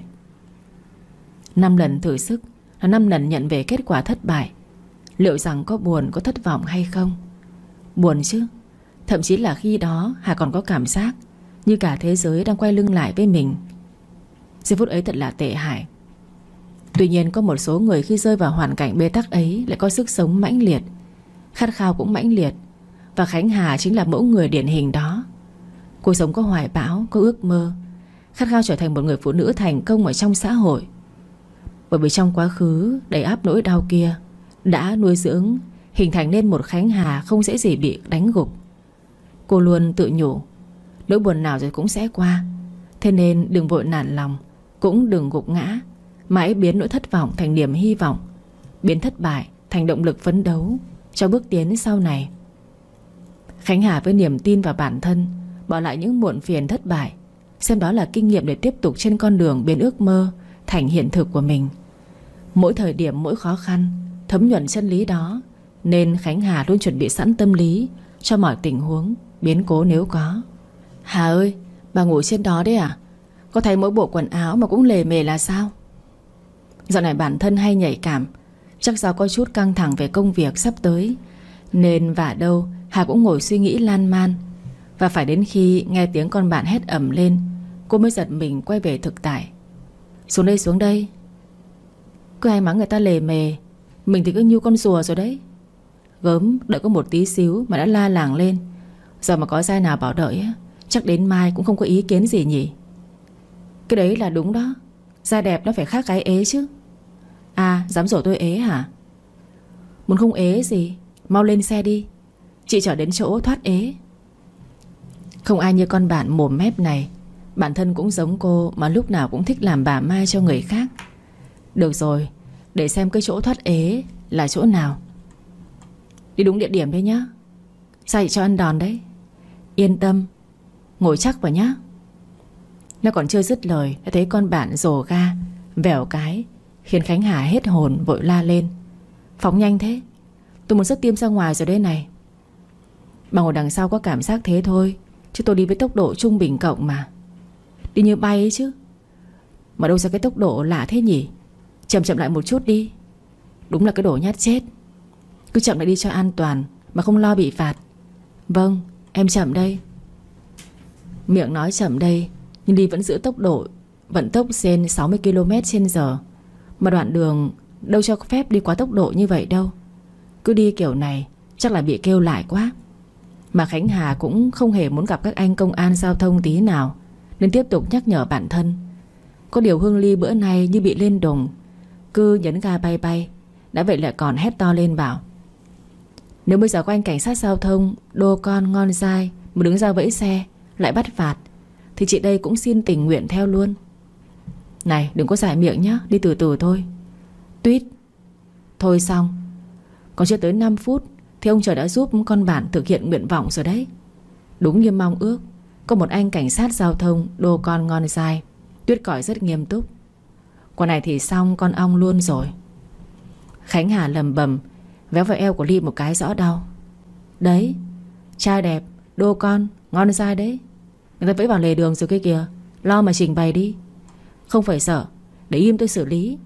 5 lần thử sức là 5 lần nhận về kết quả thất bại. Liệu rằng có buồn, có thất vọng hay không? Buồn chứ. Thậm chí là khi đó Hà còn có cảm giác như cả thế giới đang quay lưng lại với mình. Giây phút ấy thật là tệ hại. Tuy nhiên có một số người khi rơi vào hoàn cảnh bế tắc ấy lại có sức sống mãnh liệt, khát khao cũng mãnh liệt. Và Khánh Hà chính là mẫu người điển hình đó. Cô sống có hoài bão, có ước mơ, khát khao trở thành một người phụ nữ thành công ở trong xã hội. Bởi vì trong quá khứ đầy áp nỗi đau kia đã nuôi dưỡng, hình thành nên một Khánh Hà không dễ gì bị đánh gục. Cô luôn tự nhủ nỗi buồn nào rồi cũng sẽ qua. Thế nên đừng vội nản lòng, cũng đừng gục ngã, mãi biến nỗi thất vọng thành niềm hy vọng, biến thất bại thành động lực phấn đấu cho bước tiến sau này. Khánh Hà với niềm tin vào bản thân bỏ lại những muộn phiền thất bại, xem đó là kinh nghiệm để tiếp tục trên con đường biến ước mơ thành hiện thực của mình. Mỗi thời điểm, mỗi khó khăn thấm nhuần chân lý đó, nên Khánh Hà luôn chuẩn bị sẵn tâm lý cho mọi tình huống biến cố nếu có. Hà ơi, bà ngủ trên đó đấy à? Có thấy mỗi bộ quần áo mà cũng lề mề là sao? Dạo này bản thân hay nhạy cảm, chắc do có chút căng thẳng về công việc sắp tới, nên vả đâu Hà cũng ngồi suy nghĩ lan man. Và phải đến khi nghe tiếng con bạn hét ầm lên, cô mới giật mình quay về thực tại. Xuống đây, xuống đây. Cứ hay mắng người ta lề mề, mình thì cứ như con rùa rồi đấy. Gớm, đợi có một tí xíu mà đã la làng lên. Giờ mà có giai nào bảo đợi chắc đến mai cũng không có ý kiến gì nhỉ. Cái đấy là đúng đó, da đẹp nó phải khác cái ế chứ. À, dám dỗ tôi ế hả? Muốn không ế gì, mau lên xe đi, chị chở đến chỗ thoát ế. Không ai như con bạn mồm mép này. Bản thân cũng giống cô mà lúc nào cũng thích làm bà Mai cho người khác. Được rồi, để xem cái chỗ thoát ế là chỗ nào. Đi đúng địa điểm đấy nhá. Sao chị cho ăn đòn đấy. Yên tâm, ngồi chắc vào nhá. Nó còn chưa dứt lời đã thấy con bạn rồ ga vèo cái, khiến Khánh Hà hết hồn vội la lên. Phóng nhanh thế, tôi muốn rớt tim ra ngoài rồi đây này. Bà ngồi đằng sau có cảm giác thế thôi, chứ tôi đi với tốc độ trung bình cộng mà. Đi như bay ấy chứ. Mà đâu ra cái tốc độ lạ thế nhỉ? Chậm chậm lại một chút đi. Đúng là cái đồ nhát chết. Cứ chậm lại đi cho an toàn, mà không lo bị phạt. Vâng, em chậm đây. Miệng nói chậm đây, nhưng đi vẫn giữ tốc độ vận tốc trên 60 km/h. Mà đoạn đường đâu cho phép đi quá tốc độ như vậy đâu. Cứ đi kiểu này chắc là bị kêu lại quá. Mà Khánh Hà cũng không hề muốn gặp các anh công an giao thông tí nào, nên tiếp tục nhắc nhở bản thân. Có điều Hương Ly bữa nay như bị lên đùng, cứ nhấn ga bay bay. Đã vậy lại còn hét to lên bảo: nếu bây giờ có anh cảnh sát giao thông đô con ngon dai mà đứng ra vẫy xe lại bắt phạt, thì chị đây cũng xin tình nguyện theo luôn. Này đừng có dại miệng nhá, đi từ từ thôi. Tuýt. Thôi xong. Còn chưa tới 5 phút thì ông trời đã giúp con bạn thực hiện nguyện vọng rồi đấy. Đúng như mong ước, có một anh cảnh sát giao thông đô con ngon dai. Tuyết còi rất nghiêm túc. Quả này thì xong con ong luôn rồi. Khánh Hà lầm bầm, véo vào eo của Ly một cái rõ đau. Đấy, trai đẹp, đô con, ngon dai đấy. Người ta vẫy vào lề đường rồi kia kìa. Lo mà trình bày đi. Không phải sợ, để im tôi xử lý.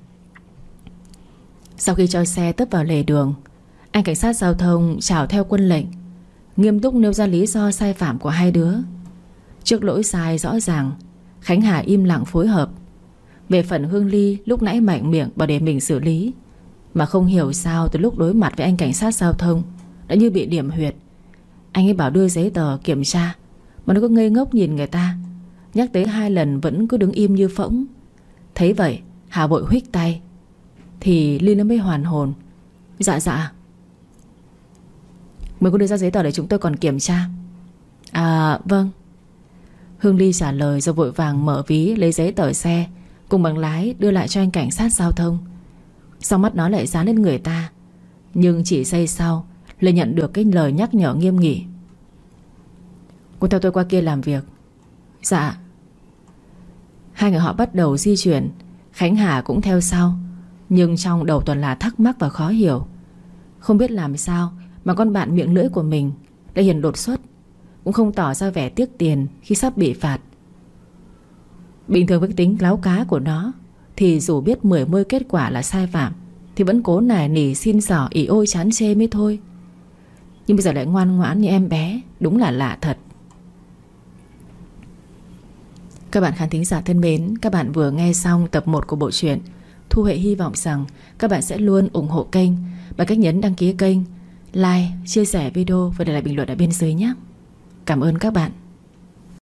Sau khi cho xe tấp vào lề đường, anh cảnh sát giao thông chào theo quân lệnh, nghiêm túc nêu ra lý do sai phạm của hai đứa. Trước lỗi sai rõ ràng, Khánh Hà im lặng phối hợp. Về phần Hương Ly lúc nãy mạnh miệng bảo để mình xử lý, mà không hiểu sao từ lúc đối mặt với anh cảnh sát giao thông đã như bị điểm huyệt. Anh ấy bảo đưa giấy tờ kiểm tra, mà nó cứ ngây ngốc nhìn người ta. Nhắc tới 2 lần vẫn cứ đứng im như phỗng. Thấy vậy Hà vội huých tay, thì Ly nó mới hoàn hồn. Dạ. Mới có đưa ra giấy tờ để chúng tôi còn kiểm tra. À vâng. Hương Ly trả lời rồi vội vàng mở ví lấy giấy tờ xe cùng bằng lái đưa lại cho anh cảnh sát giao thông. Sau mắt nó lại dán lên người ta, nhưng chỉ giây sau lại nhận được cái lời nhắc nhở nghiêm nghị: cô theo tôi qua kia làm việc. Dạ. Hai người họ bắt đầu di chuyển. Khánh Hà cũng theo sau, nhưng trong đầu toàn là thắc mắc và khó hiểu. Không biết làm sao mà con bạn miệng lưỡi của mình đã hiền đột xuất, cũng không tỏ ra vẻ tiếc tiền khi sắp bị phạt. Bình thường với cái tính láo cá của nó, thì dù biết 10 mươi kết quả là sai phạm thì vẫn cố nài nỉ xin xỏ ỉ ôi chán chê mới thôi. Nhưng bây giờ lại ngoan ngoãn như em bé, đúng là lạ thật. Các bạn khán thính giả thân mến, các bạn vừa nghe xong tập 1 của bộ truyện. Thu Huệ hy vọng rằng các bạn sẽ luôn ủng hộ kênh bằng cách nhấn đăng ký kênh, like, chia sẻ video và để lại bình luận ở bên dưới nhé. Cảm ơn các bạn.